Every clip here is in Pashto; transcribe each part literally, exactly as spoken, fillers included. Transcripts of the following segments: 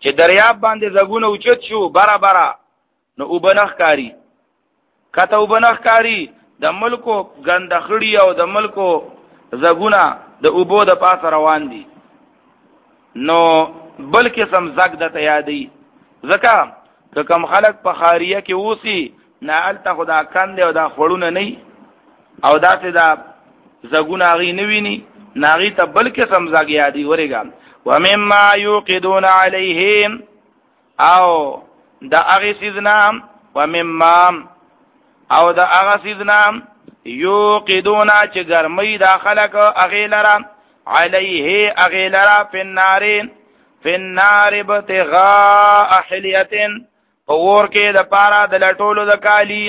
چې دریاب باندې زګونه اوچت شو برابر نو وبنخ کاری کته وبنخ کاری د ملکو غندخړی او د ملکو زګونه د اوبو د پاس روان دي نو بلکې سم زګ د تیادی زکه که کم خلق په خاریه کې اوسی نه الته خدا کند او دا خړونه نه او دا ته دا زګونه غي نویني ناغي ته بلکې سم زګ یادي ورګا ومما يوقدون عليهم او دا اغه سيزنا ومما او دا اغه سيزنا يوقدون چې ګرمي داخله کو اغه لرا عليه اغه لرا په النار په النار ابتغاء حليه اور کې د پارا د لټولو د کالی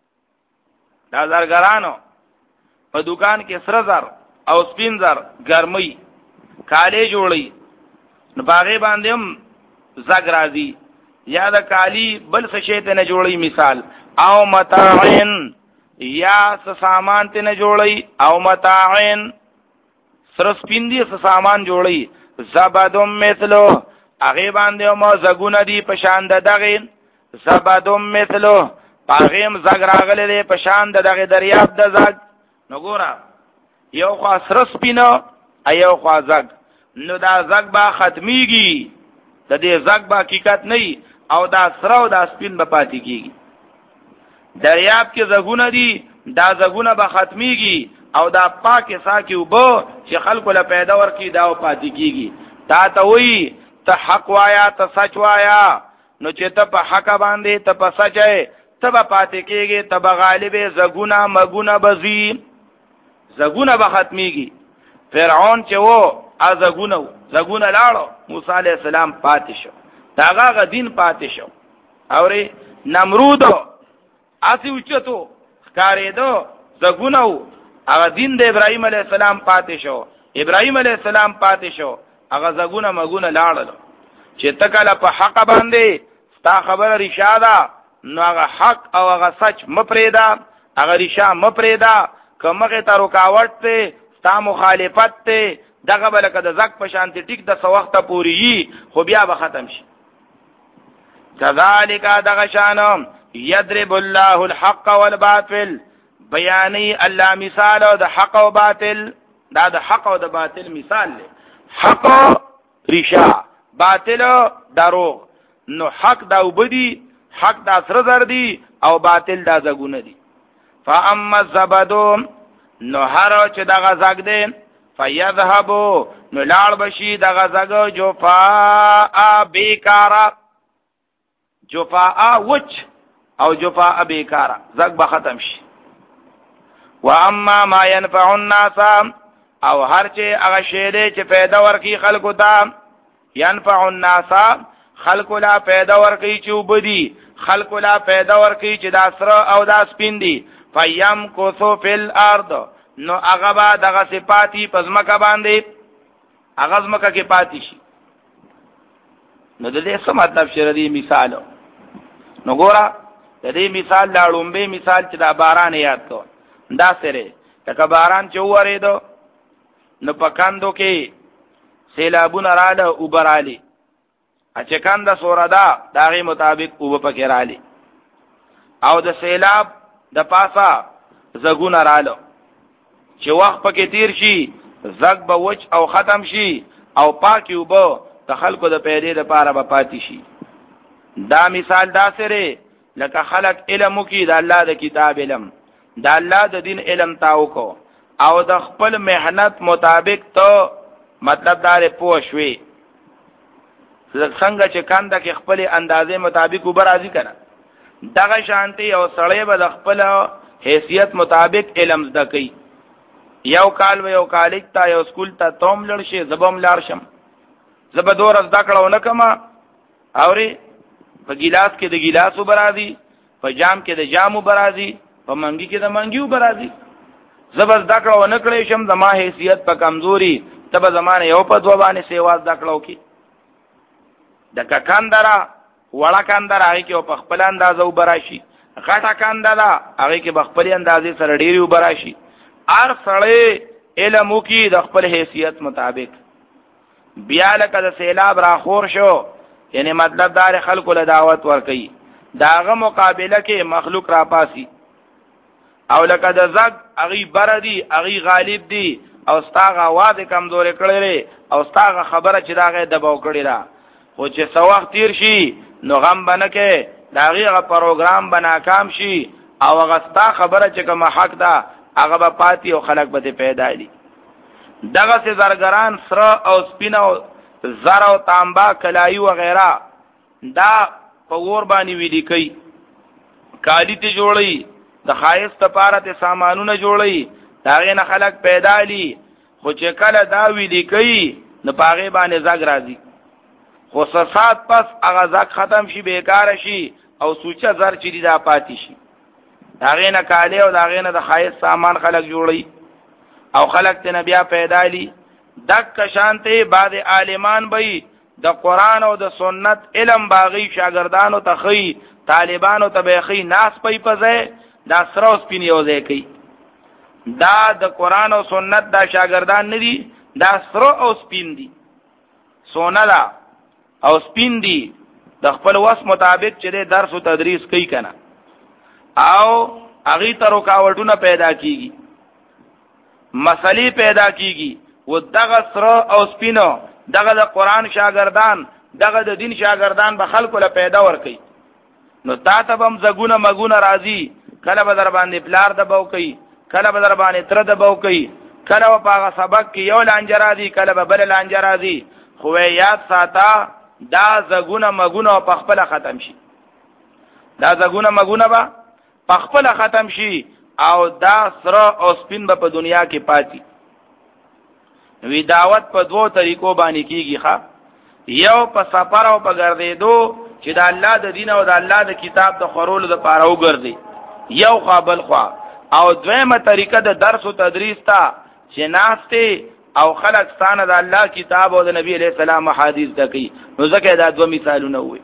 دا زرګرانو په دکان کې سره زر او سپین زر ګرمي کالی جوړي نو باغې باندې هم زګ راځي یا د کالی بل څه شی ته نه جوړي مثال او متاعن یا څه سامان ته نه جوړي او متاعن سره سپین دي څه سامان جوړي زبدم مثلو هغه باندې مو زګونه دي په شان د دغه زبدم مثلو پاغیم زګ راغله په شان د دغه دریاب د زګ نو ګورا یو خوا سره سپینو ایو خوا زګ نو دا زګ با ختميږي د دې زګ با حقیقت نه او دا سره او دا سپین به پاتې کیږي دریاب کې زګونه دي دا زګونه به ختميږي او دا پاکه ساکي وبو چې خلکو له پیدا ورکی دا او پاتې کیږي تا ته وی ته حق وایا ته سچ وایا نو چې ته په حق باندې ته په سچه ته به پاتې کیږي ته به غالب زګونه مګونه بزی زګونه به ختميږي فرعون چې وو ازګونه زګونه لاړو موسی عليه السلام پاتې شو داغه غ دین پاتې شو اوري نمرود اسی اوچتو ښکارېدو زګونه هغه دین د ابراهيم عليه السلام پاتې شو ابراهيم عليه السلام پاتې شو هغه زګونه مګونه لاړل چې تکله په حق باندې ستا خبره رشاده نو هغه حق او هغه سچ مپریدا هغه رشا مپریدا کومه ته رکاوټ ته ستا مخالفت ته دغه بلکه د زک په شانتي ټیک د سو وخت پوری خو بیا به ختم شي كذلك دغه شانم يضرب الله الحق والباطل بیانی الله مثال او د حق او باطل دا د حق او د باطل مثال له حق رشا باطل دروغ نو حق دا وبدي حق دا سره زر دي او باطل دا زګونه دي فاما الزبدو نو هر چې دا غزګ دي فيذهبوا نو لاړ بشي دا غزګ جفاء بیکارا جفاء وچ او جفاء بیکارا زګ به ختم شي واما ما ينفع الناس او هر چې هغه شی دی چې پیدا ورکی خلکو ته ينفع الناس خلکو لا پیدا ورکی چې وبدي خلکو لا پیدا ورکی چې دا سره او دا سپین دي فیم کوثو فل ارض نو هغه با دغه صفاتی پزماکه باندې هغه زمکه کې پاتې شي نو د دې څه مطلب شردي مثال نو ګوره د دې مثال لاړومبه مثال چې دا باران یاد کو دا سره تک باران چې وریدو نو پکاندو کې سیلابونه رااله او برالی چې کاندا سوردا داغه مطابق او په کې رااله او د سیلاب د پاسا زګونه رااله چې وخت پکې تیر شي زګ به وچ او ختم شي او پاکي وبو د خلکو د پیدې د پاره به پاتې شي دا مثال دا سره لکه خلق علم کی د الله د کتاب علم د الله د دین علم تاو کو او د خپل مهنت مطابق ته مطلب دار پوه شوي څنګه چې کاندا کې خپل اندازې مطابق وبر راځي کنه دغه شانتي او سړی به د خپل حیثیت مطابق علم زده کوي یو کال و یو کالک تا یو سکول ته توم لړ شي زبم لار شم زب دور از دکړو نه کما اوري په ګلاس کې د ګلاسو برازي په جام کې د جامو برازي په منګي کې د منګيو برازي زبر دکړو نه کړې شم زما حیثیت په کمزوري تب زمانه یو په دو باندې سیواز دکړو کی د ککاندرا وړه کاندرا هغه کې په خپل اندازو براشي غټه کاندرا هغه کې په خپل اندازې سره ډیری وبراشي ار سړی علم کی د خپل حیثیت مطابق بیا لکه د سیلاب را خور شو یعنی مطلب دار خلق له دعوت ورکي داغه مقابله کې مخلوق را پاسي او لکه د زګ اغي بردي اغي غالب دي او ستاغه आवाज کمزوري کړي او ستاغه خبره چې داغه دباو کړي را خو چې سواخ تیر شي نو غم بنکه داغه پروګرام بنا کام شي او هغه ستا خبره چې کوم حق ده هغه به پاتې او خلق به پیدا دي دغه سي زرګران سره او سپینو زر او تانبا کلایی و غیره دا په ور باندې ویلي کوي کالی ته جوړي د خایست لپاره ته سامانونه جوړي داغه نه خلق پیدا لی خو چې کله دا ویلي کوي نو پاغه باندې زګ راځي خو سات پس هغه زګ ختم شي بیکار شي او سوچا زر چي دا پاتې شي داغه نه کالی او داغه نه د خایست سامان خلق جوړي او خلق ته بیا پیدا لی دک شانته بعد عالمان بې د قران او د سنت علم باغی شاګردانو ته خي طالبانو ته به خي ناس پي پځه دا سروس پینیوځي کوي دا د قران او سنت دا شاګردان ندي دا سرو او سپین دي سونا دا او سپین دي د خپل وس مطابق چې درس او تدریس کوي کنه او اغي ته رکاوټونه پیدا کیږي مسلې پیدا کیږي و دغه سره او سپینو دغه د قران شاګردان دغه د دین شاګردان به خلکو له پیدا ور کوي نو تا ته بم زګونه مګونه راځي کله به در باندې پلار د بو کوي کله به در باندې تر د بو کوي کله په هغه سبق کې یو لانجرا دي کله به بل لانجرا دي خو یاد ساته دا زګونه مګونه په خپل ختم شي دا زګونه مګونه به په خپل ختم شي او دا سره او سپین به په دنیا کې پاتې وی دعوت په دوو طریقو باندې کیږي ښا یو په سفر او په ګرځېدو چې د الله د دین او د الله د کتاب د خورولو د پاره وګرځي یو قابل خوا او دویمه طریقه د درس او تدریس ته چې ناشته او خلق ستانه د الله کتاب او د نبی علیہ السلام حدیث دکی نو ځکه دا دوه مثالونه وي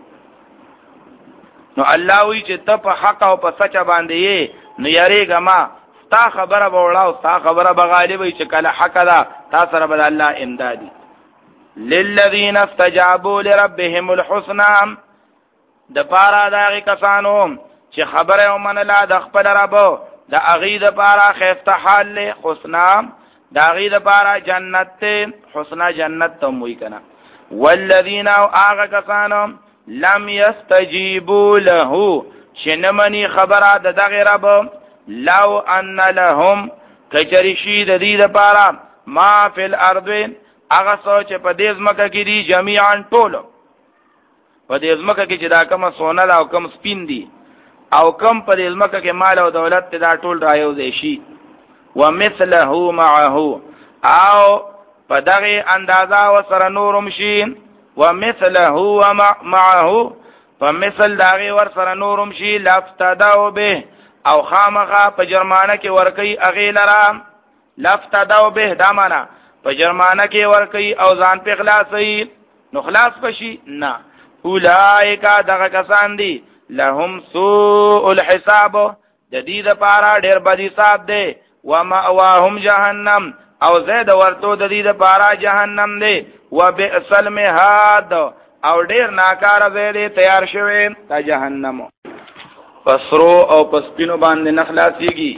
نو الله وی چې ته په حق او په سچ باندې نو یریګه ما تا خبره بولاو تا خبره بغالبی چې کله حق ده تا سره بل الله امدادي للذین استجابوا لربهم الحسنى د پارا دغه کسانو چې خبره ومنله د خپل رب د اغید پارا خیفته حال له حسنا د اغید پارا جنت حسنا جنت تم وی کنه والذین اغه کسانو لم يستجيبوا له شنمنی خبره د دغه رب لو ان لهم کچریشی د دې لپاره ما فی الارض هغه سوچ په دې ځمکه کې دي جميعا ټول په دې ځمکه کې چې دا کوم سونه او کوم سپین دي او کوم په دې ځمکه کې مال او دولت ته دا ټول رايو دي شي ومثله معه او په دغه اندازا وسره نورم شي ومثله معه فمثل داغه ور سره نورم شي لفتداو به او خامخه په جرمانه کې ورکی اغه لرا لفتداو به دا معنا په جرمانه کې ورکی او ځان په خلاصي نو خلاص بشي نه اولائک دغه کسان دي لهم سوء الحساب د دې لپاره ډېر بد حساب دی و مأواهم جهنم او زید ورته د دې لپاره جهنم دی وبئس المهاد او ډیر ناکاره زیده تیار شوی تا جهنم پسرو او پسپینو باندې نخلاصيږي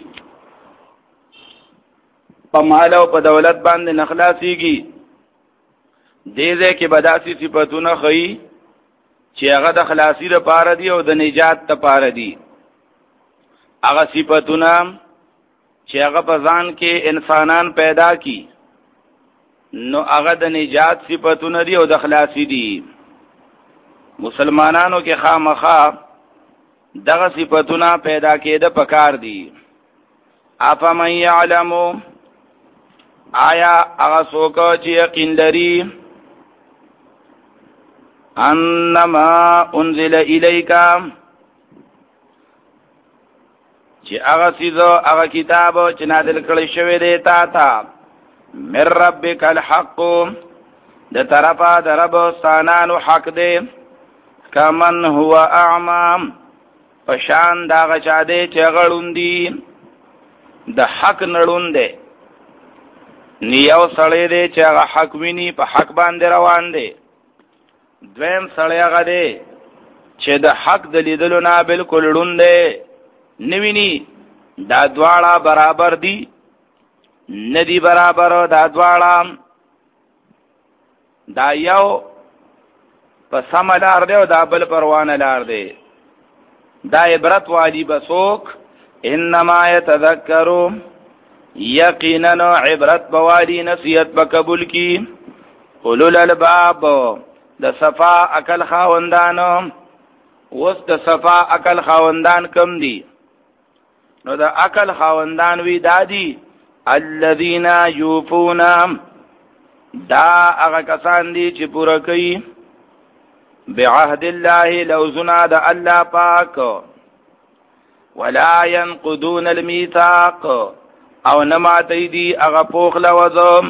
په مال او په دولت باندې نخلاصيږي دې دې کې بداسي صفاتونه خي چې هغه د خلاصي لپاره دي او د نجات لپاره دي هغه صفاتونه چې هغه په ځان کې انسانان پیدا کی نو هغه د نجات صفاتونه دي او د خلاصي دي مسلمانانو کې خامخا دغه صفاتونه پیدا کېده پکار دي افمن يعلم آیا هغه څوک چې یقین لري انما انزل الیک چې هغه سیزو هغه کتاب چې نازل کړی شوی دی تا ته من ربک الحق د طرفه د رب ستانانو حق دی کمن هو اعمام پشان دا غچا دی چې غړوندي د حق نړون دی نیو سړی دی چې هغه حق ویني په حق باندې روان دی دویم سړی هغه دی چې د حق د لیدلو نه بالکل ړوند دی نویني دا دواړه برابر دي ندی برابر دا دواړه دا یو په سم لار دی او دا بل پروانه لار دی دا عبرت والی بسوک انما يتذكروا یقینا عبرت بوالی نصیحت بقبول کی اولو الالباب د صفا عقل خاوندان وس د صفا عقل خاوندان کم دي نو د عقل خاوندان وی دادی الذين يوفون دا هغه کسان دي چې پوره کوي بعهد الله لوزنا د الله پاک ولا ينقضون الميثاق او نماتی دی هغه پوخ لوزم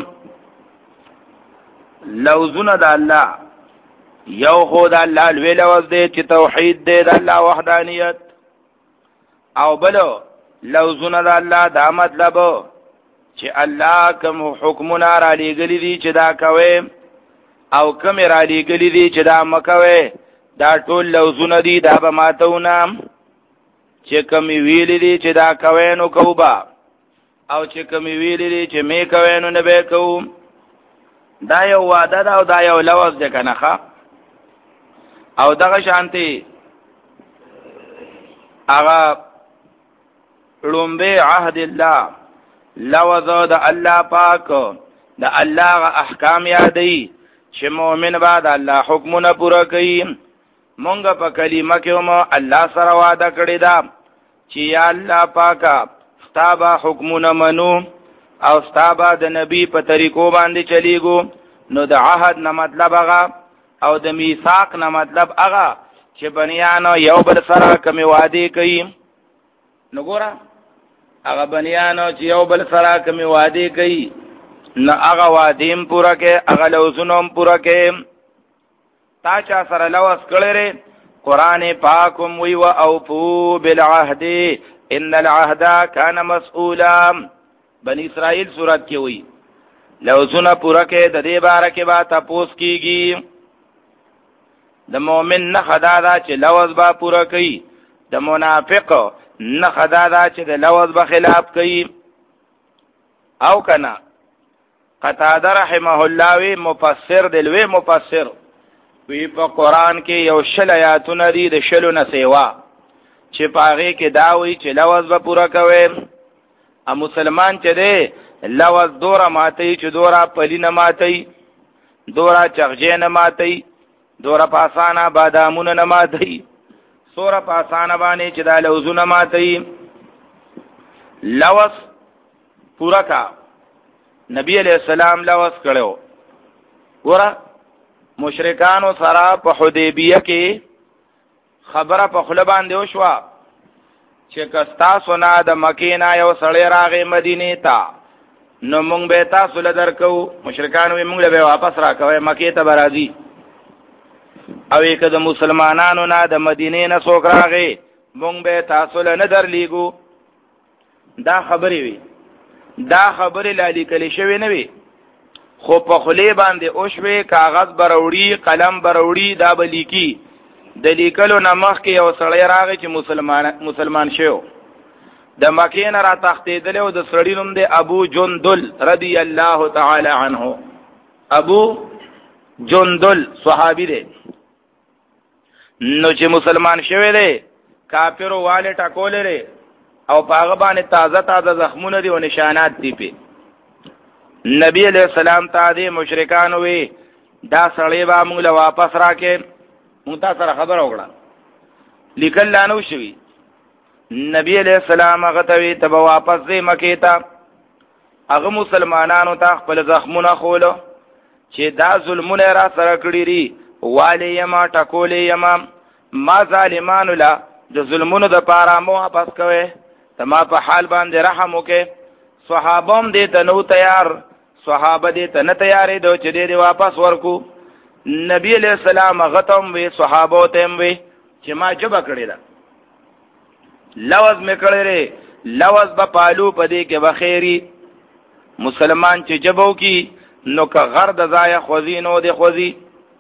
لوزنا د الله یو خو د الله لوی لوز دی چې توحید دی د الله وحدانیت او بلو لوزنا د الله دا مطلب چې الله کوم حکمونه را لېږلي دي چې دا کوي او کوم را لېږلي دي چې دا مکوي دا ټول لوزونه دي دا به ماتونه چې کوم ویلي دي چې دا کوي نو کوبا او چې کوم ویلي دي چې می کوي نو نه به کوم دا یو وعده دا او دا یو لوز ده کنه ښا او دغه شانتي هغه لومبه عهد الله لوز د الله پاک د الله احکام یادې چې مؤمن بعد الله حکمونه پوره کوي مونږ په کلمه کې هم الله سره وعده کړی دا چې یا الله پاکا ستابه حکمونه منو او ستابه د نبی په طریقو باندې چلیږو نو د عهد نه مطلب هغه او د میثاق نه مطلب هغه چې بنیانو یو بل سره کوم وعده کوي نو ګوره هغه بنیانو چې یو بل سره کوم وعده کوي نو هغه وعده پوره کوي هغه لوزونه پوره کوي تا چا سره لوس کړی قرآن پاکم وی و اوفو بالعهد ان العهد كان مسؤولا بنی اسرائیل سورت کې وی لوزونه پوره کوي د دې باره کې با تاسو کیږي د مؤمن نه خدا دا چې لوز با پوره کوي د منافق نه خدا دا چې د لوز به خلاف کوي او کنا قتاده رحمه الله وی مفسر دلوی مفسر وی په قران کې یو شل آیاتونه دي د شلو نه سیوا چې پاره کې دا وی چې لوز به پوره کوي ا مسلمان چې دی لوز دورا ماتي چې دورا پلی نه ماتي دورا چغجه نه ماتي دورا پاسانه بادامونه نه ماتي سوره پاسانه باندې چې دا لوزونه ماتي لوز پورا کا نبی علیہ السلام لوز کړو ورا مشرکانو سره په حدیبیه کې خبره په خله باندې وشوه چې کستا سنا د مکې نه یو سړی راغی مدینه ته نو مونږ به تاسو له درکو مشرکانو مونږ له واپس راکوي مکې ته برازي او یک د مسلمانانو نه د مدینه نه څوک راغی مونږ به تاسو له نه درلیګو دا خبرې وي دا خبرې لالی کلی شوی نه وي خو په خلی باندې او شوي کاغذ بروړي قلم بروړي دا بلیکی د لیکلو نمخ کې یو سړی راغی چې مسلمان مسلمان شو د مکې نه را تختیدل او د سړی نوم دی ابو جندل رضی الله تعالی عنه ابو جندل صحابي دی نو چې مسلمان شوی دی کافرو والے ټکول لري او پاغه باندې تازه تازه زخمونه دي او نشانات دي په نبی علیہ السلام ته دي مشرکان وي دا سړی با موږ له واپس راکې موږ تاسو سره خبر وکړه لیکل لانو شوی نبی علیہ السلام هغه ته وی ته واپس دې مکې ته هغه مسلمانانو ته خپل زخمونه خولو چې دا ظلمونه را سره کړی ری والی یما ټکولې یما ما ظالمانو لا د ظلمونو د پاره مو واپس کوي ته ما په حال باندې رحم وکې صحابم دې ته نو تیار صحابه دې ته نه تیارې دو چې دې واپس ورکو نبی علیہ السلام غتم وی صحابو تم وی چې ما جبا کړی دا لوز می کړی ری لوز به پالو پدې کې بخیری مسلمان چې جبو کی نو که غرد ځای خوځي نو دې خوځي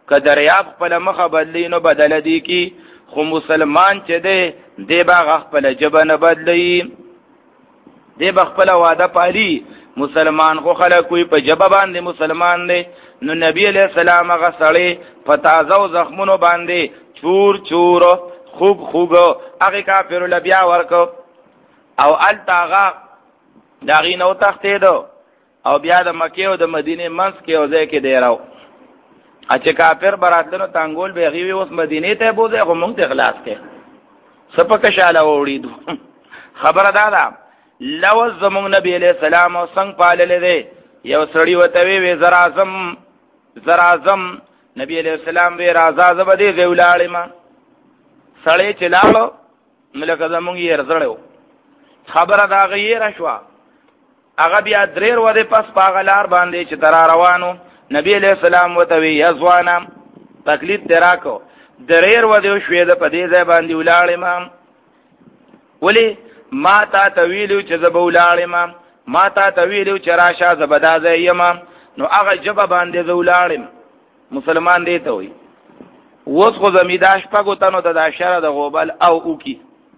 که دریاب خپل مخه بدلی نو بدل دی کی خو مسلمان چې دی دی با خپل جبه نه بدلی دی با خپل وعده پالی مسلمان خو خلک کوئی په جبه باندې مسلمان دی نو نبی علیہ السلام هغه سړی په تازه او زخمونو باندې چور چور خوب خوب هغه کافر له بیا ورکو او ال تاغا داغي نو تختې دو او بیا د مکه او د مدینه منځ کې او ځای کې دی راو اچھا کافر براتلنو تانګول به غوي اوس مدینه ته بوزه خو مونږ ته اخلاص کې سپک شاله وړي خبره دادا لو زمون نبی علیہ السلام او څنګه پاللې دی یو سړی وته وی زرا اعظم زرا اعظم نبی علیہ السلام وی راځه زبدي زولالې ما سړی چلاړو ملک زمون یې رزړو خبره دا غیر شوا هغه بیا دریر و دې پس پاغلار باندې چې تر روانو نبی علیہ السلام وته وی یزوانا تکلیف دراکو دریر و دې شوې د پدې ځای باندې ولاړې ما ولی ما تا تویلو چې زبولاړې ما ما تا تویلو چې راشه زبدازه یما نو هغه جبه باندې زولاړم مسلمان دی ته وي وڅ خو زمیداش پګو تنو د اشاره د غوبل او او کی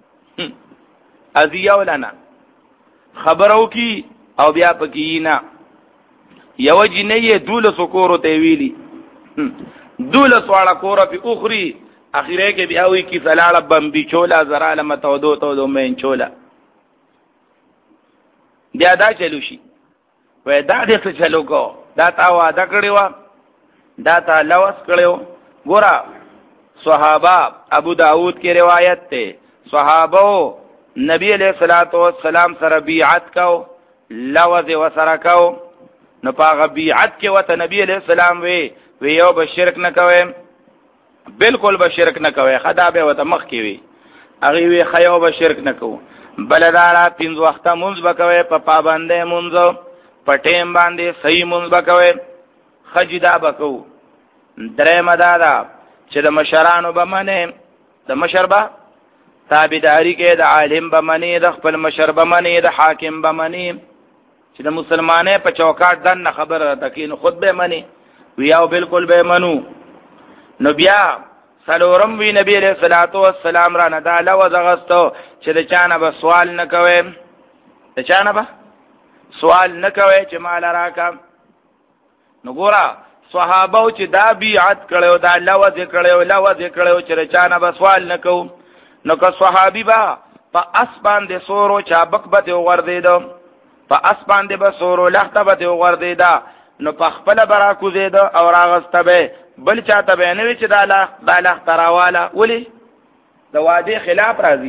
ازیه ولنا خبرو کی او بیا پکې نه یو جنې دوله سکورو ته ویلی دوله سواړه کور په اخري اخیره کې بیا وی کی فلاله بمبي چولا زراله متودو تو دو مین چولا بیا دا چلو شي وای دا دې څه چلو کو دا تا وعده کړی و دا تا لوس کړو ګورا صحابه ابو داود کې روایت ته صحابه نبی علیہ الصلوۃ والسلام سره بیعت کو لوز وسره کو نو پاغه بیعت کې وته نبی علیہ السلام وی وی یو به شرک نه کوي بالکل به شرک نه کوي خدا به وته مخ کې وی هغه وی خیو به شرک نه کو بلدارا پنځه وخته مونږ وکوي په پابندې مونږ په ټیم باندې صحیح مونږ وکوي خجدا بکو درې مدادا چې د مشرانو به منه د مشربا تابعداري کې د عالم به منی د خپل مشر به منی د حاکم به منی چې د مسلمانې په چوکاټ دن خبره تکین خود به منی ویاو بالکل به منو نو بیا سلورم وی نبی علیہ الصلوۃ والسلام را نه دا لوز غستو چې د چانه به سوال نه کوي د چانه به سوال نه کوي چې مال راکا نو ګورا صحابه چې دا بیعت کړو دا لوز کړو لوز کړو چې د چانه به سوال نه کو نو که صحابي با په اس باندې سورو چابک به وردیدو په اس باندې به سورو لخته به وردیدا نو په خپل برا کو زید او راغسته به بل چاته به نه وی چې دا لا دا لا تراواله ولی د واده خلاف راځي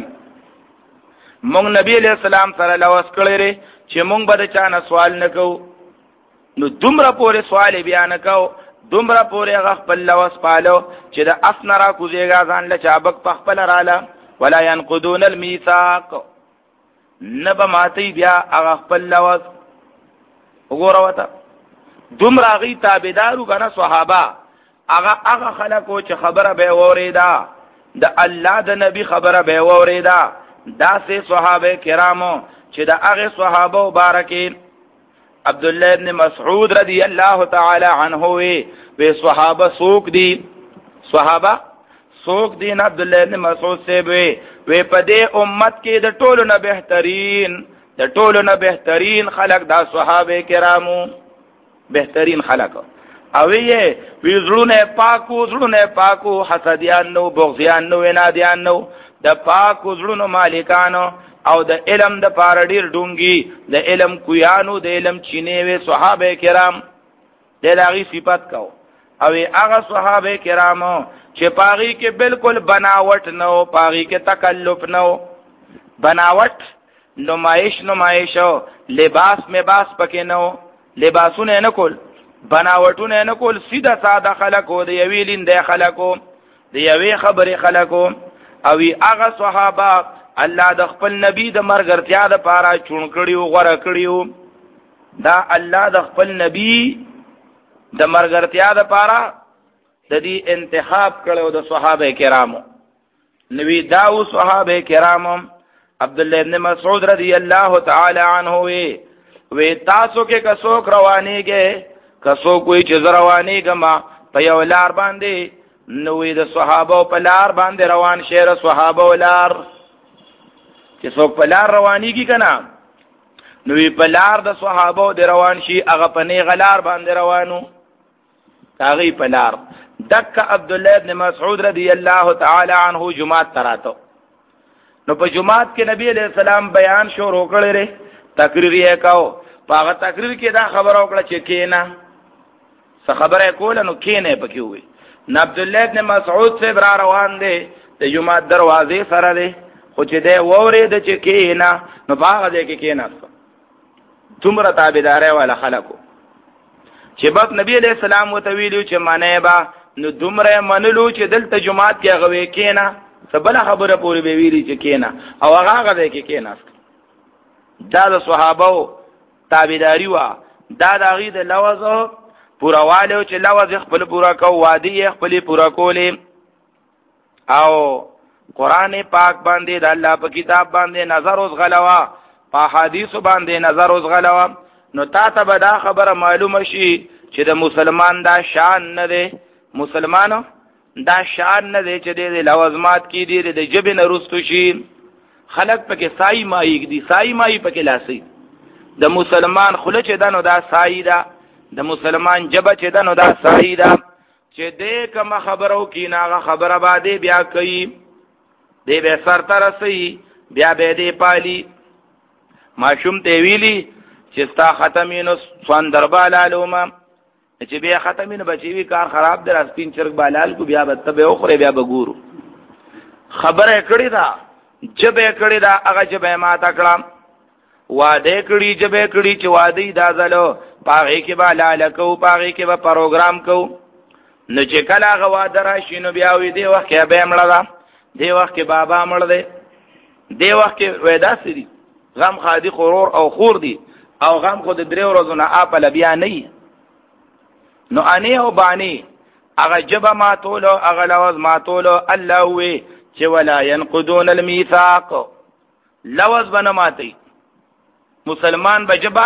مونږ نبی علیہ السلام سره لوس کړی چې مونږ به چانه سوال نکو نو دومره پورې سوال بیان کو دومره پورې خپل لوس پالو چې د اسنرا کوزیګا ځان له چابک په خپل رااله ولا ينقضون الميثاق نبا ماتی بیا هغه خپل لوس وګوره وته دومره غي تابعدارو کنه صحابه هغه هغه خلکو چې خبره به وریدا د الله د نبی خبره به وریدا دا سه صحابه کرامو چې د هغه صحابه مبارکین عبد الله ابن مسعود رضی الله تعالی عنه وی وی صحابه سوق دي صحابه سوق دین عبد الله ابن مسعود سے وی وی په دې امت کې د ټولو نه بهترین د ټولو نه بهترین خلق دا صحابه کرامو بهترین خلق او یې وی زړونه پاکو زړونه پاکو حسدیان نو بغضیان نو ونادیان نو د پاکو زړونو مالکانو او د علم د پاره ډیر ډونګي د علم کویانو د علم چینه وی صحابه کرام د دغه صفات کو او هغه صحابه کرامو چې پاغي کې بالکل بناوټ نو پاغي کې تکلف نو بناوټ نمائش نمائشو لباس میں باس پکې نو لباسونه نه کول بناوټونه نه کول سیده ساده خلکو د یویلین د خلکو د یوی خبره خلکو او هغه صحابه الله د خپل نبی د مرګرتیا د پاره چون کړیو غره کړیو دا الله د خپل نبی د مرګرتیا د پاره د دې انتخاب کړو د صحابه کرامو نبی داو صحابه کرامو عبد الله ابن مسعود رضی الله تعالی عنہ وی وی تاسو کې کسو روانيږي کسو کوئی چې روانيږي ما په یو لار باندې نوې د صحابه په لار باندې روان شهر صحابه ولار چې څوک په لار روانيږي کنه نوې په لار د صحابه د روان شي هغه په نه غلار باندې روانو هغه په لار دک عبد الله ابن مسعود رضی الله تعالی عنہ جمعات تراتو نو په جمعات کې نبی علیہ السلام بیان شروع کړی تقریر یې کاو هغه تقریر کې دا خبره وکړه چې کینا څه خبره کوله نو کینه پکې وي نو عبد الله ابن مسعود سے برا روان دي د جمعات دروازې سره دي خو چې دی ووري د چې کینا نو هغه دې کې کینا تمره تابعداري ولا خلقو چې باب نبی علیہ السلام وتویلو چې معنی با نو دومره منلو چې دلته جمعات کې غوي کینا سبله خبره پوری به ویلی چې کینا او هغه هغه کې کینا دا د صحابه تابعداري وا دا د غي د لوز پورواله چې لوز خپل پورا کو وادي خپل پورا کولې او قران پاک باندې د الله په کتاب باندې نظر اوس غلوا په حدیث باندې نظر اوس غلوا نو تا ته به دا خبره معلومه شي چې د مسلمان دا شان نه دی مسلمانو دا شان نه دی چې د لوازمات کې دی د جبه نه رستو شي خلق پکې سای مای دي سای مای پکې لاسي د مسلمان خله چې دنو دا سای دا د مسلمان جبه چې دنو دا سای دا چې دې کوم خبرو کې ناغه خبره باندې بیا کوي دې به سر تر سي بیا به دې پالي ماشوم ته ویلي چې ستا ختمینو څوان دربال علومه چې بیا ختمینو بچي وی کار خراب در سپین چرګ بالال کو بیا به تبه اوخره بیا به ګورو خبره کړی دا جبه کړی دا هغه جبه ما تکړه واده کړی جبه کړی چې واده دا زلو پاغه کې به لاله کو پاغه کې به پروګرام کو نو چې کله هغه واده راشي نو بیا وی دی وخت کې به مړه دا دی وخت کې بابا مړ دی دی وخت کې وېدا سری غم خادي خورور او خور دی او غم خو د درې ورځې نه اپل بیا نه نو اني او بانی هغه جبه ما تولو هغه لوز ما تولو الله وی چې ولا ينقضون الميثاق لوز بنه ماتي مسلمان بجبا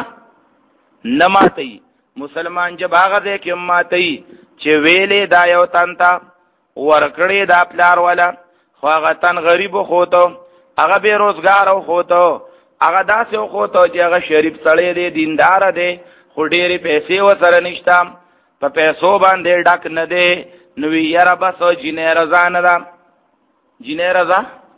نه ماتي مسلمان جب هغه دې کې ماتي چې ویلې دا یو تانتا ورکړې دا پلار والا خو هغه تن غریب خو ته هغه به روزګار او خو ته هغه داسې خو ته چې هغه شریف سړی دی دیندار دی خو ډېرې پیسې وسره نشته په پیسو باندې ډک نه دی نو یاره بس جنې رضا نه ده جنې رضا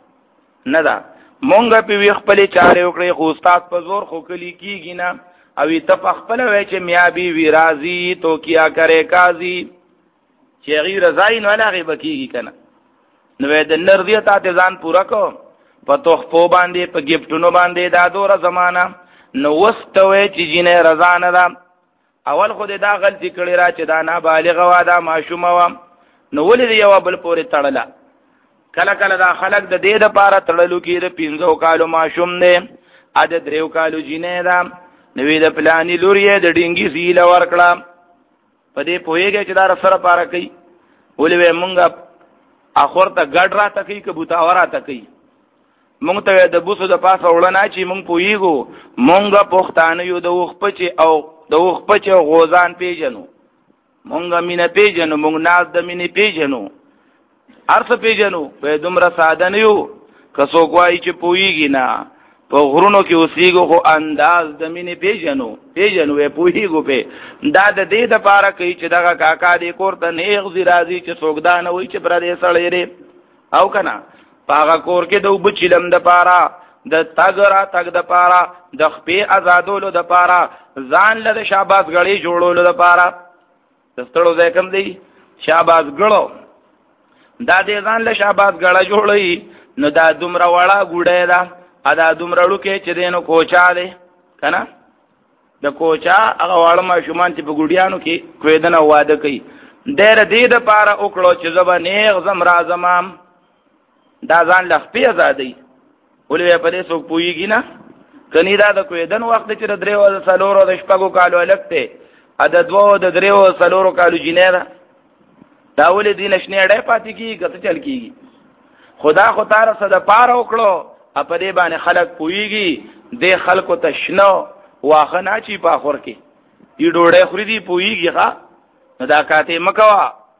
نه ده مونږ په وی خپل چارې وکړې خو استاد په زور خو کلی کیږي نه او ته په خپل وای چې میا بي وی راضي تو کیا کرے قاضي چې غیر رضای نه لغه بکیږي کنه نو د نردیت اتزان پورا کو په توخپو باندې په گیفټونو باندې دا دوره زمانہ نو وستوي چې جنې رضا نه ده اول خو دا غلطی کړی را چې دا نابالغ وا دا ماشوم وا نو ولې یو بل پورې تړله کله کله دا خلک د دې د پاره تړلو کې د پنځو کالو ماشوم نه اده دریو کالو جنې ده نوې د پلانې لوري د ډینګي زیل ورکړه په دې پوهیږي چې دا سره پاره کوي ولې مونږه اخر ته ګډ را تکي کبوتا ورا تکي مونږ ته د بوسو د پاسه وړنا چې مونږ پوهیږو مونږه پښتانه یو د وخ پچ او د وخ پچ غوزان پیژنو مونږه مینه پیژنو مونږ ناز د مینه پیژنو ارث پیژنو په دومره ساده نه یو کڅو کوی چې پوهیږي نه په غرونو کې اوسېګو خو انداز د مینې پیژنو پیژنو یې پوهیږو په دا د دې د پاره کوي چې دغه کاکا دې کور ته نیغ زی راځي چې څوګدان وي چې پر دې سړی او کنه پاغه کور کې د وبچلم د پاره د تاګرا تاګ د پاره د خپې آزادولو د پاره ځان له شاباس غړي جوړولو د پاره دستړو ځای کم دی شاباس غړو دا دې ځان له شاباس غړا جوړي نو دا دومره وړا ګوډه ده ادا دومرړو کې چې دینو کوچا دی کنه د کوچا هغه واړه ماشومان چې په ګډیانو کې کویدنه واده کوي ډېر دې د پاره وکړو چې زبا نیغ زم رازمام دا ځان لخپې آزادۍ ولې په دې څوک پوهیږي نه کني دا د کویدن وخت چې د دریو د سلورو د شپږو کالو الکته ا د دوو د دریو سلورو کالو جنیره دا ولې دې نشنه اړه پاتې کیږي کته چل کیږي خدا خو تعالی صد پاره وکړو په دې باندې خلق پويږي د خلکو تشنو واخه نه چی په اخر کې دې ډوړې خوري دي پويږي ښا دا کاته مکوا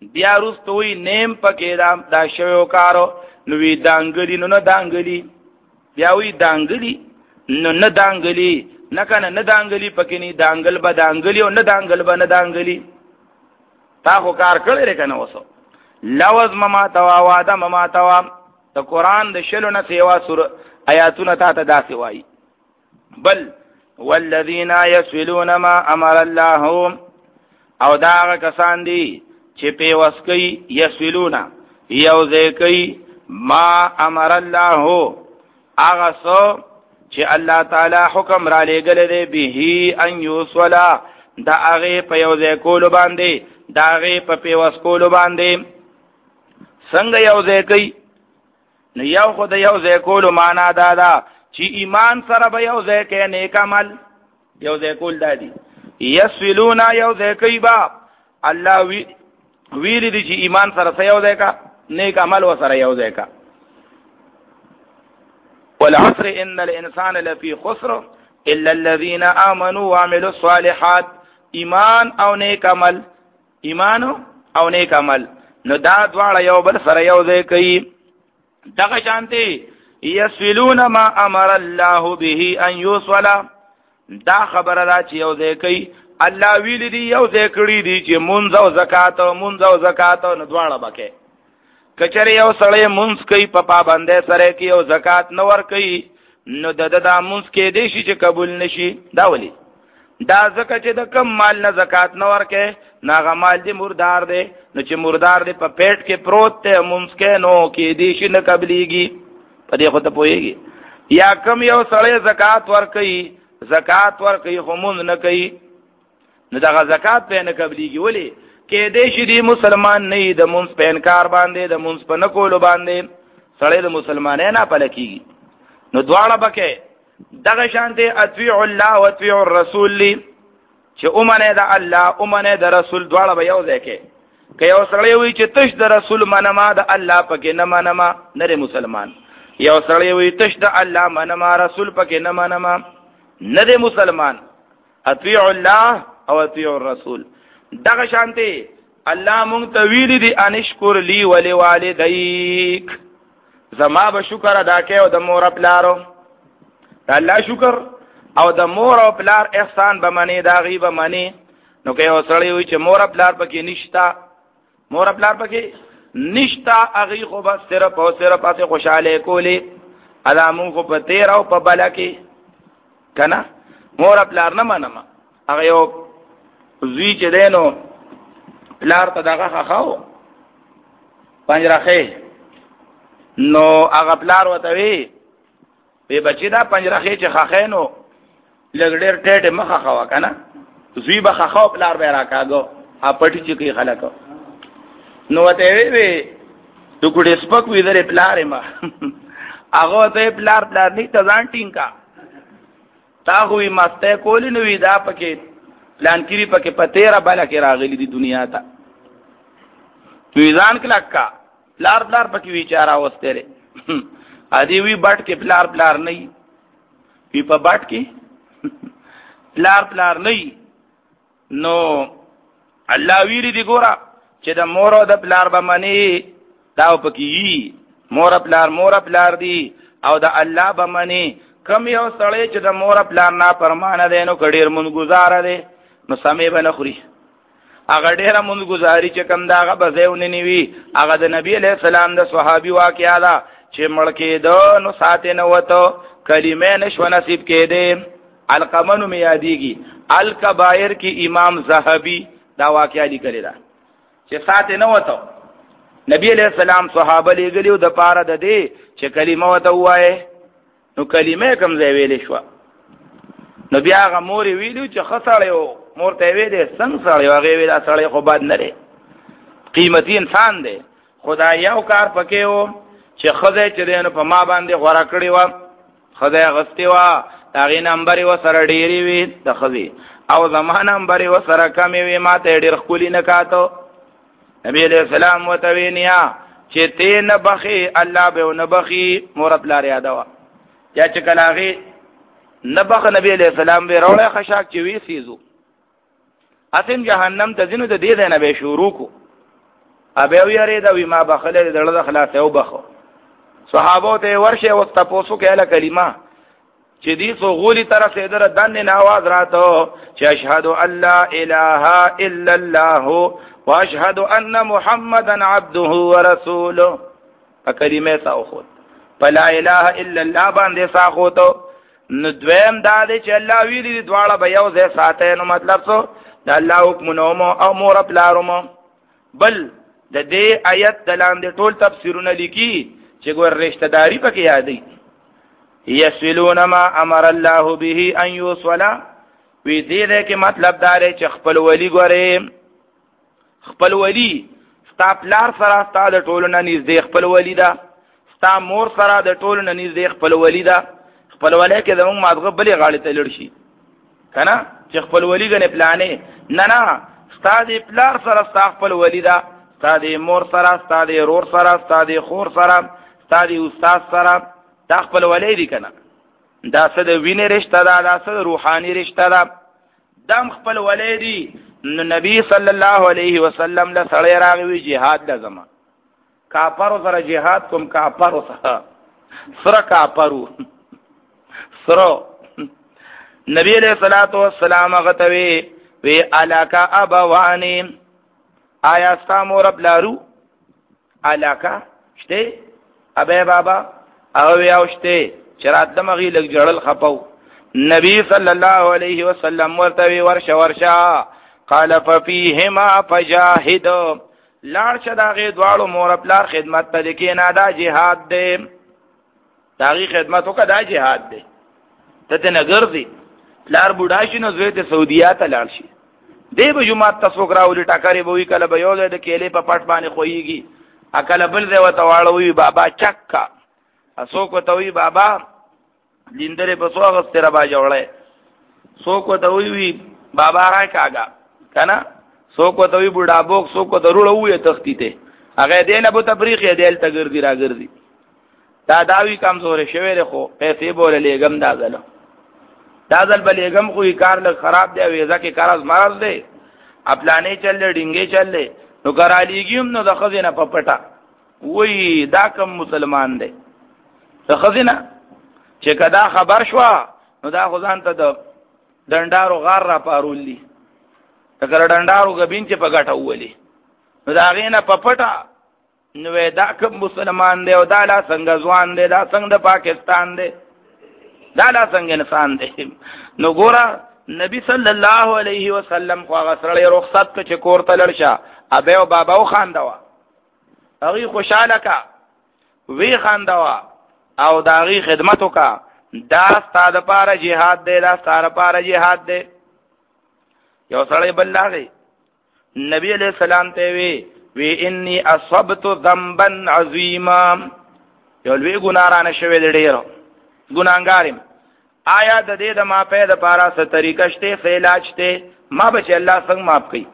بیا رستوی نیم پکې دا دا شویو کارو نو وی دانګلی نو نه دانګلی بیا وی دانګلی نو نه دانګلی نه کنه نه دانګلی پکې نه دانګل به دانګلی او نه دانګل به نه دانګلی تا خو کار کړی رې کنه وسو لوز مما توا واده مما توا د قران د شلو نه سیوا سور آیاتونه تا ته داسې وایي بل والذین یسولون ما امر الله او دا کسان دي چې په وسکي یسولون یوځای کوي ما امر الله هغه څه چې الله تعالی حکم را لېږل دی به ان یوصلا دا هغه په یوځای کول باندې دا هغه په پیوس کول باندې څنګه یوځای کوي نو یو خو د یوځای کول معنا دا ده چې ایمان سره به یوځای کوي نیک عمل یوځای کول دادي یسولون یوځای کوي با الله وی ویل دي چې ایمان سره سره یوځای کا نیک عمل وسره یوځای کا والعصر ان الانسان لفی خسر الا الذين امنوا وعملوا الصالحات ایمان او نیک عمل ایمان او نیک عمل نو دا دواړه یو بل سره یوځای کوي دغه شانتي یسولون ما امر الله به ان یوصل دا خبره دا چې یوځای کوي الله ویل دي یوځای کړی دي چې منځ او زکات منځ او زکات نو دواړه بکې کچره یو سړی منځ کوي په پابندۍ سره کوي او زکات نه ور کوي نو د د منځ کې دي چې قبول نشي دا ولي دا زکات چې د کم مال نه زکات نه ور کوي ناغه مال دي مردار دي نو چې مردار دي په پیټ کې پروت ته منځ کې نو کې دي چې نه قبليږي په دې خو ته پويږي یا کم یو سړی زکات ور کوي زکات ور کوي خو مونږ نه کوي نو دا زکات په نه قبليږي ولي کې دې شې دي مسلمان نه د مونږ په انکار باندې د مونږ په نه کولو باندې سړی د مسلمانانه نه پلکیږي نو دواړه بکې دغه شانته اطیع الله او اطیع الرسول لی چې اومنه د الله اومنه د رسول دواړه به یو ځای کې که یو سړی وي چې تش د رسول منما د الله پکې نه منما نه مسلمان یو سړی وي تش د الله منما رسول پکې نه منما نه مسلمان اطیع الله او اطیع الرسول دغه شانته الله مونږ ته ویل دي انشکر لی ولی والدیک زما به شکر ادا کوي او د مور پلارو الله شکر او د مور او پلار احسان به منی دا غي به منی نو که یو سړی وي چې مور پلار پکې نشتا مور پلار پکې نشتا اغي خو بس صرف او صرف پاتې خوشاله کولی ادمون خو په تیر او په بلا کې کنه مور پلار نه منم هغه یو زوی چې دینو پلار ته دغه خاو پنځراخه نو هغه پلار وته وی به بچی دا پنځراخه چې خاخینو لګډر ټټه مخه خوا کنه زوی به خاو پلار به راکاګو ا پټی چې کی خلک نو ته وی وی تو کوډې سپک وی درې پلار ما هغه ته پلار پلار نه ته ځان ټینګه تا هوی مسته کولی نو وی دا پکې پلان کری پکې پتیرا بالا کې راغلی دی دنیا ته تو ځان کلکا پلار پلار پکې ویچارا وستره ادي وی بټ کې پلار پلار نه وی په بټ کې پلار پلار نه نو الله ویری دی ګورا چې د مور او د پلار به منی دا پکې مور پلار مور پلار دی او د الله به منی کم یو سړی چې د مور پلار نه پرمانه دی نو کډیر مونږ گزاره دی نو سمې به نه خوري هغه ډیره مونږ گزاري چې کم داغه بځونه نیوي هغه د نبی علیہ السلام د صحابي واقعا ده چې مړ کېدو نو ساتې نه وته کلمې نشو نصیب کېده القمن میادیږي الکبائر کی امام زاهبی دا واقعا لیکلی ده چې ساتې نه وته نبی علیہ السلام صحابه لګلیو د پاره ده دي چې کلمه وته وایي نو کلمه کوم ځای ویلې شو نو بیا هغه مور ویلو چې خسړیو مور ته ویلې څنګه سړیو هغه ویلا سړی خو بد نه لري قیمتي انسان دی خدای یو کار پکې و چې خدای چې دینو په ما باندې غوړه کړی و خدای غستی و هغه نمبر و سره ډیری وی د خدای او زمانه نمبر و سره کمی وی ماته ډیر خولي نه کاتو نبی علیہ السلام وتوینیا چې ته نه بخي الله به نه بخي مور پلار یادوا یا چې کلاغي نبخ نبی علیہ السلام به روړه خشاک چې وی سیزو اتم جهنم ته ځینو د دې نه به شروع کو ابه ویری دا وی ما بخله دړه خلاص او بخو صحابو ته ورشه او تاسو کې اله کلمه چې دې سو غولي طرف در دن نه आवाज راته چې اشهد ان لا اله الا الله واشهد ان محمدن عبده ورسوله کلمه تاخذ فلا اله الا الله باندې ساخوتو نو دویم دا دی چې الله ویلي دواړه به یو ځای ساته نو مطلب څه د الله حکم نوم او مور پلاروم بل د دې آیت دلاندې ټول تفسیرونه لیکي چې ګور رشتہ داری پکې یادې یسلون ما امر الله به ان یوصل وی دې کې مطلب دا دی چې خپل ولی ګوره خپل ولی ستا پلار سره ستا د ټولو نه نږدې خپل ولی دا ستا مور سره د ټولو نه نږدې خپل ولی دا خپل ولی کې زموږ مادغه بلې غاړې ته لړ شي کنه چې خپل ولی غنه پلانې نه نه ستا د پلار سره ستا خپل ولی دا ستا د مور سره ستا د رور سره ستا د خور سره ستا د استاد سره دا خپل ولی دی کنه دا څه د وینې رشتہ ده دا څه د روحاني رشتہ ده دم خپل ولی دی نو نبی صلی الله علیه وسلم له سړی راغوي jihad لازم کافر سره jihad کوم کافر سره سره کافرو سره نبی علیہ الصلوۃ والسلام غتوی وی الاکا ابوانی آیا سامو رب لارو الاکا شته ابے بابا او یاوشته چرات دمغی لګ جړل خپاو نبی صلی الله علیه وسلم ورته ورشه ورشه قال ففيهما فجاهد لار شداغه دوالو مور پلار خدمت ته کې نه دا jihad دی داغي خدمت وکړه دا jihad دی ته نه ګرځي لار بوډا شي نو زوی ته سعودیا ته لاړ شي دی به جمعه تاسو راولي ټاکاري به وی کله به یو د کېلې په پټ باندې خوېږي اکل بل دی وته واړوي بابا چکا اسو کو ته وی بابا لیندره په سوغه ستره با جوړه سو کو ته وی بابا را کاګه کنه سو کو ته وی بوډا بوک سو کو ضرور وې تختی ته هغه دینه بو تفریق یې دل ته ګرځي را ګرځي دا داوی کمزور شوی له خو پیسې بوله لګم دا غلو دا ځل بلېګم خو کار له خراب دی وېزه کې کارز مرز دی خپلانې چلې ډینګې چلې نو کرالیګیم نو د خزینه په پټه وای دا کم مسلمان دی د خزینه چې کدا خبر شو نو دا خدان ته د ډنډارو غار را پارولې تکر ډنډارو غبین چې په غټه ولې نو دا غینه په پټه نو دا کم مسلمان دی او دا لا څنګه ځوان دی دا څنګه د پاکستان دی دا لا څنګه انسان دی نو ګوره نبی صلی الله علیه وسلم خو هغه سره رخصت ته کور ته لړشه ابه او بابا او خاندوا هغه خوشاله کا وی خاندوا او داغي خدمت وکا دا ستاده پاره jihad دی دا ستاره پاره jihad دی یو سړی بلغه نبی علیہ السلام ته وی وی انی اصبت ذنبا عظیما یو لوی ګنارانه شوی دی ډیرو ګناګارم آیا د دې د ما په د پاره ست طریقه شته علاج ته ما بچ الله څنګه معاف کړي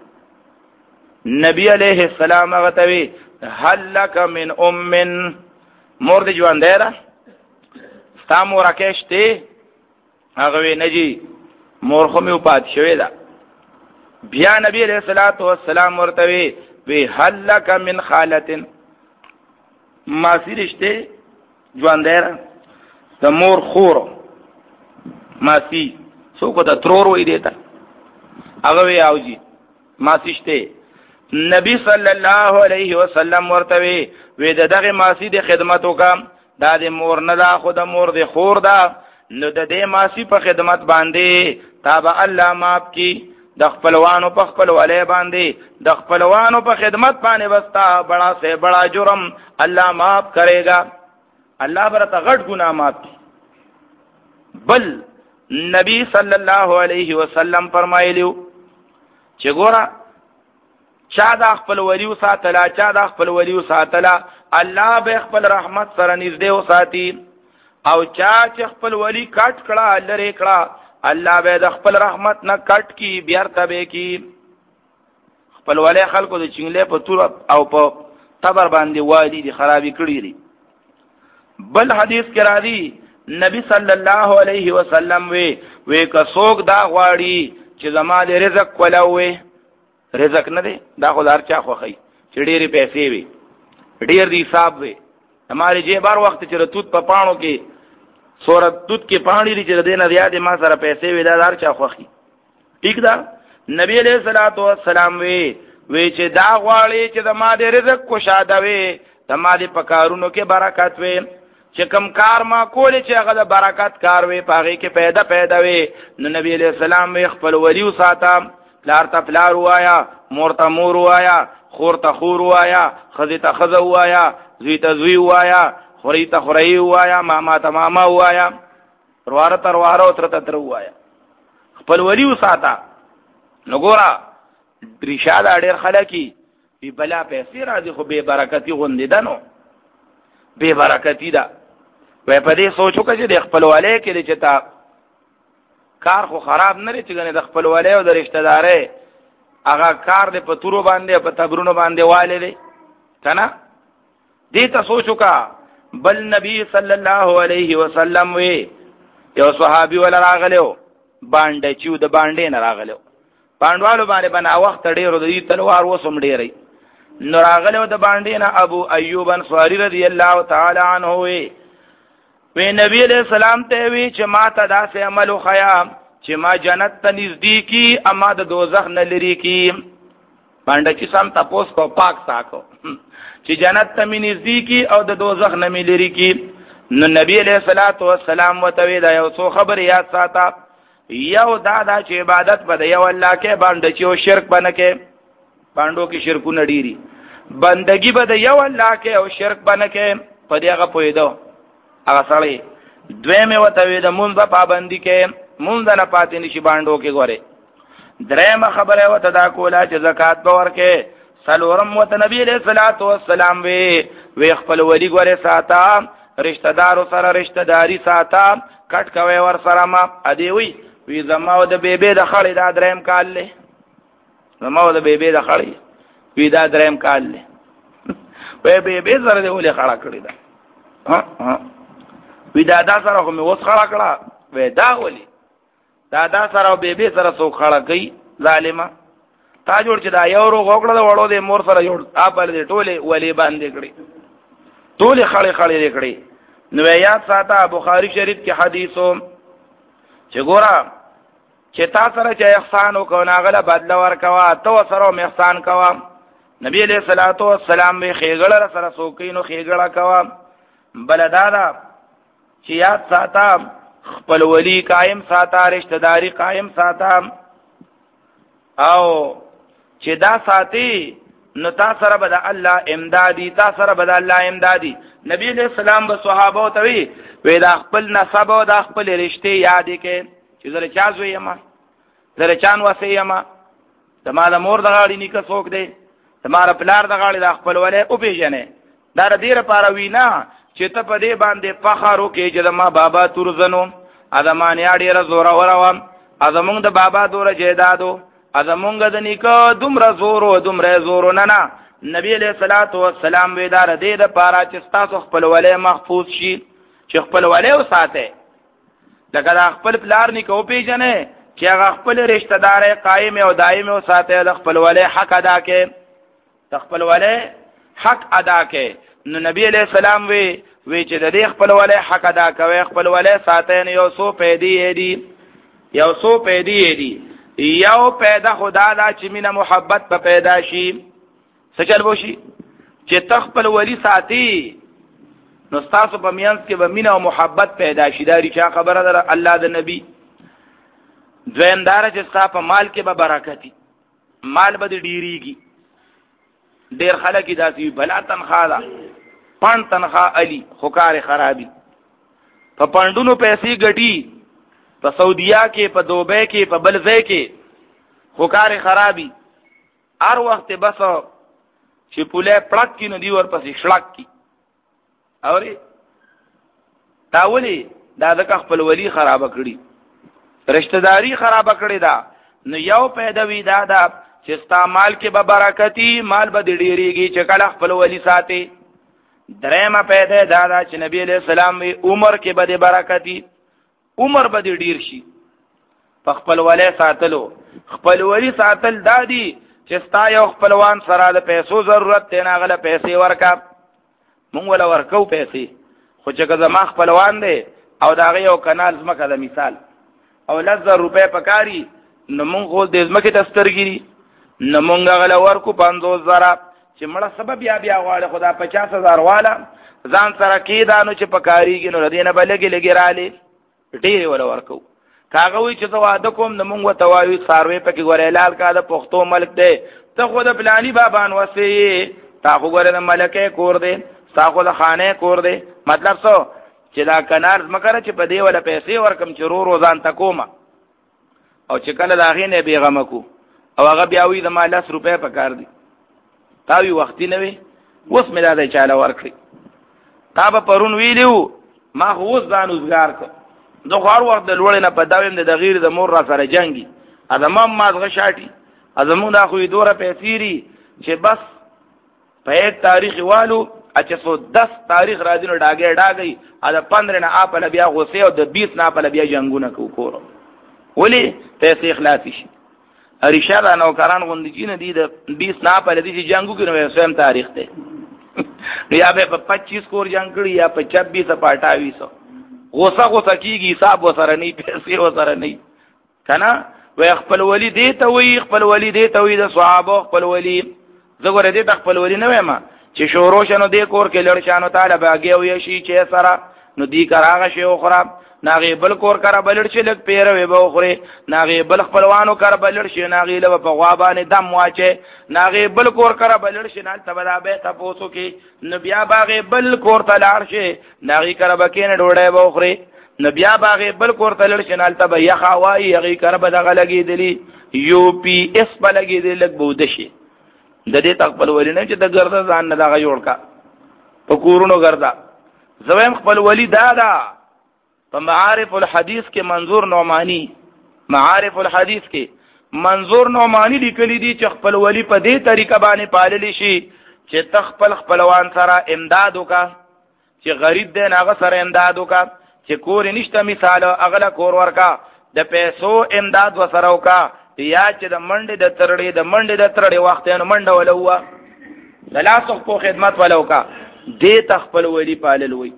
نبی علیہ السلام غتوی هل لك من ام مور دی ژوند دی تا مور راکشته هغه وی نجی مور خو مې پات شوی دا بیا نبی علیہ الصلوۃ والسلام ورته وی هل لك من خالة ما سیرشته ژوند دی د مور خور ماسی سو کو د ترور وې دیتا هغه وی اوجی ماسی شته نبی صلی الله علیه وسلم ورته وی د دغه ماسی د خدمت وکم دا د مور نه دا خو د مور د خور دا نو د دې ماسی په خدمت باندې تابع الله ماپ کی د خپلوانو په خپل ولې باندې د خپلوانو په خدمت باندې وستا بڑا سے بڑا جرم الله ماف کرے گا الله برته غټ ګناه ماف کی بل نبی صلی الله علیه وسلم فرمایلیو چې ګورا چا د خپل ولیو ساتلا چا د خپل ولیو ساتلا الله به خپل رحمت سره نږدې وساتي او چا چې خپل ولی کټ کړه لری کړه الله به د خپل رحمت نه کټ کی بیرته به کی خپل ولی خلکو د چنګلې په تور او په تبر باندې وادي دي خرابي کړی دي بل حدیث کې راځي نبی صلی الله علیه وسلم وی وی که څوک دا غواړي چې زما د رزق ولوي رزق نه دی دا خدای چا خوخی چې چې ډېرې پیسې وي ډېر دی حساب وي हमारे जे بار وخت چې رتوت په پاڼو کې سورت توت کې پاڼې لري چې دینه زیات ما سره پیسې وي دار چا خوخي ٹھیک ده نبی علیہ الصلوۃ والسلام وی وی چې دا غواړي چې د ما د رزق کو شاده وي د ما د پکارونو کې برکت وي چې کم کار ما کولې چې هغه د برکت کار وي پاغي کې پیدا پیدا وي نو نبی علیہ السلام وی خپل ولی وساته پلار ته پلار وایا مور ته مور وایا خور ته خور وایا خزی ته خزه وایا زوی ته زوی وایا خوري ته خوري وایا ماما ته ماما وایا رواره تر واره تر تر وایا خپل ولی وساته نو ګورا رشاد اړیر خلکی بی بلا پیسې راځي خو به برکتی غوندې دنو به برکتی ده وای په دې سوچو کې د خپل والي کې چې تا کار خو خراب نه لري چې غنه د خپل والي او د رشتہ دارې هغه کار دې په تورو باندې په تبرونو باندې والي دي کنه دې ته سوچو کا بل نبی صلی الله علیه وسلم وی یو صحابي ولا راغلو باندې چې د باندې نه راغلو پاندوالو باندې بنا وخت ډیرو د تلوار وسم ډیری نو راغلو د باندې نه ابو ایوب انصاری رضی الله تعالی عنہ وی وی نبی علیہ السلام ته وی چې ما ته داسې عمل خیا چې ما جنت ته نزدیکی اما د دوزخ نه لري کی باندې چې سم تاسو کو پاک ساکو چې جنت ته می نزدیکی او د دوزخ نه می لري کی نو نبی علیہ الصلوۃ والسلام وتوی دا یو څو خبر یاد ساته یو دا دا چې عبادت بده یو الله کې باندې چې شرک بنه کې باندو کې شرکونه ډیری بندگی بده یو الله کې او شرک بنه کې په دې هغه پویدو هغه سړی دویمه وتوی د مونږه پابندی کې مونږ نه پاتې نشي باندو کې غوره درېمه خبره وته دا کوله چې زکات به ورکې سلورم وته نبی علیہ الصلوۃ والسلام وی وی خپل ولی غوره ساته رشتہ دارو سره رشتہ داری ساته کټ کوي ور سره ما ادي وی وی زماو د بیبي د خړې دا درېم کال له زماو د بیبي د خړې وی دا درېم کال له وی بیبي سره دی ولې خړه کړی دا ها ها وی دا دا سره کوم اوس خړه کړه وی دا ولې دا دا سره بیبي سره څوک خړه کوي ظالما تا جوړ چې دا یو ورو غوکړه د وړو د مور سره جوړ اپل دې ټوله ولې باندې کړی ټوله خړې خړې کړی نو یاد ساته بخاری شریف کې حدیثو چې ګورا چې تا سره چې احسان وکړو ناغله بدل ورکوا تو سره مې احسان کوا نبی علیہ الصلوۃ والسلام به خېګړه سره سوکینو خېګړه کوا بلدادا چې یاد ساته خپل ولی قائم ساته رشتہ داری قائم ساته او چې دا ساتي نو تا سره به د الله امدادي تا سره به د الله امدادي نبی علیہ السلام به صحابه ته وی وی دا خپل نسب او دا خپل رشته یاد کې چې زره چا زوی یم زره چان وسی یم تماله مور د غاړي نیکه څوک دی تماره پلار د غاړي د خپل ولې او پیژنې دا ډیر پاره وینا چې ته په دې باندې فخر وکې چې ما بابا تورزنو ادمانه ډیر زور اورم ادمونږ د بابا دور جیدادو ادمونږ د نیکه دومره زور او دومره زور نه نه نبی علیہ الصلوۃ والسلام ویدار دې د پاره چې تاسو خپل ولې محفوظ شي چې خپل ولې وساته لکه دا خپل پلار نیکو پیژنې چې هغه خپل رشتہ دار قائم او دائم وساته د خپل ولې حق ادا کې د خپل ولې حق ادا کې نو نبی علیہ السلام وی وی چې د دې خپل ولې حق ادا کوي خپل ولې ساته نه یو سو پیدي دی یو سو پیدي دی یو پیدا خدا دا چې مینه محبت په پیدا شي سچل بوشي چې تخپل ولی ساتي نو تاسو په میانس کې به مینه او محبت پیدا شي دا ریچا خبره ده الله د نبی دویم دار چې تاسو په مال کې به برکتی مال به ډیریږي ډیر خلک داسي بلا تنخواه ده پان تنخواه علی خوکار خرابي په پاندونو پیسې ګټي په سعودیا کې په دوبه کې په بل ځای کې خوکار خرابي هر وخت بس چې پوله پړک کې نو دی ور پسې شلک کی اوري تاولي دا د خپل ولی خراب کړی رشتہ داری خراب کړی دا نو یو پیدا وی دا دا چې استعمال کې به برکتی مال به ډیریږي چې کله خپل ولی ساتي درېمه پیدا دا دا چې نبی علیہ السلام وی عمر کې به برکتی عمر به ډیر شي په خپل ولی ساتلو خپل ولی ساتل دادی چې ستا یو خپلوان سره د پیسو ضرورت دی نه غله پیسې ورکا مونږ ولا ورکو پیسې خو چې زما خپلوان دی او دا غي یو کانال زمکه د مثال او لزر روپے پکاري نو مونږ خو د زمکه دسترګي نو مونږ غله ورکو پنځوس زره چې مړه سبب یا بیا غواړي خدا پچاس هزار والا ځان سره کېدا نو چې پکاريږي نو ردینه بلګي لګي رالي ډېر ولا ورکو کاغه وی چې زه واده کوم د مونږ ته وایو ساروي پکې ګورې لال کا د پښتو ملک دی ته خو د پلاني بابا نوسي تا خو ګورې د ملکه کور دی تا خو د خانه کور دی مطلب څه چې دا کنار مکره چې په دی ولا پیسې ورکم چې رو روزان تکوما او چې کله دا غینه بیغم کو او هغه بیا وی د ما لاس روپے پکار دی تا وی وختي نه وي اوس مې دا د چاله ورکړي تا به پرون ویلو ما خو اوس ځان وزګار ک زه خو هر وخت د لوړ نه په داویم د غیر د مور را سره جنگي ادمم مازغه شاټي ازمون دا خو دوره پیسيري چې بس په یک تاریخ والو اچھا سو دس تاریخ راځي نو ډاګه ډاګي ا د پندرہ نه اپل بیا غوسه او د بیس نه اپل بیا جنگونه کو کورو ولی پیسې اخلاصي شي ارشاد نو کران غوندي چې نه دي د بیس نه اپل دي چې جنگو کې نو سم تاریخ ته یا به په پچیس کور جنگ کړی یا په چھبیس په اٹھائیس غوسه غوسه کیږي حساب وسره نه پیسې وسره نه کنه و خپل ولی دی ته وی خپل ولی دی ته وی د صحابه خپل ولی زګور دی خپل ولی نه وایم چې شورو شنو دی کور کې لړ شانو تعالی باګي وي شي چې سره نو دی کراغه شی خو ناغي بل کور کرا بلړ شي لګ پیروي به خوري ناغي بل خپلوانو کرا بلړ شي ناغي له په غوابانه دم واچي ناغي بل کور کرا بلړ شي نال تبدا به تاسو کې نو بیا باغې بل کور ته لاړ شي ناغي کرا بکینه ډوړې به خوري نو بیا باغې بل کور ته لړ شي نال تب یخا وای یغي کرا بدغه لګي دلی یو پی اس بلګي دلی لګ بود شي د دې تخپل ولینه چې د ګرځا ځان نه دا جوړ کا په کورونو ګرځا زویم خپل ولی دادا په معارف الحدیث کې منظور نعمانی معارف الحدیث کې منظور نعمانی لیکلی دي چې خپل ولی په دې طریقه باندې پاللی شي چې تخپل خپلوان سره امداد وکا چې غریب دی هغه سره امداد وکا چې کور نشته مثال اغلا کور ورکا د پیسو امداد وسره وکا یا چې د منډه د ترړې د منډه د ترړې وخت نه منډه ولوا د لاسو په خدمت ولوکا دې تخپل ولی پالل وي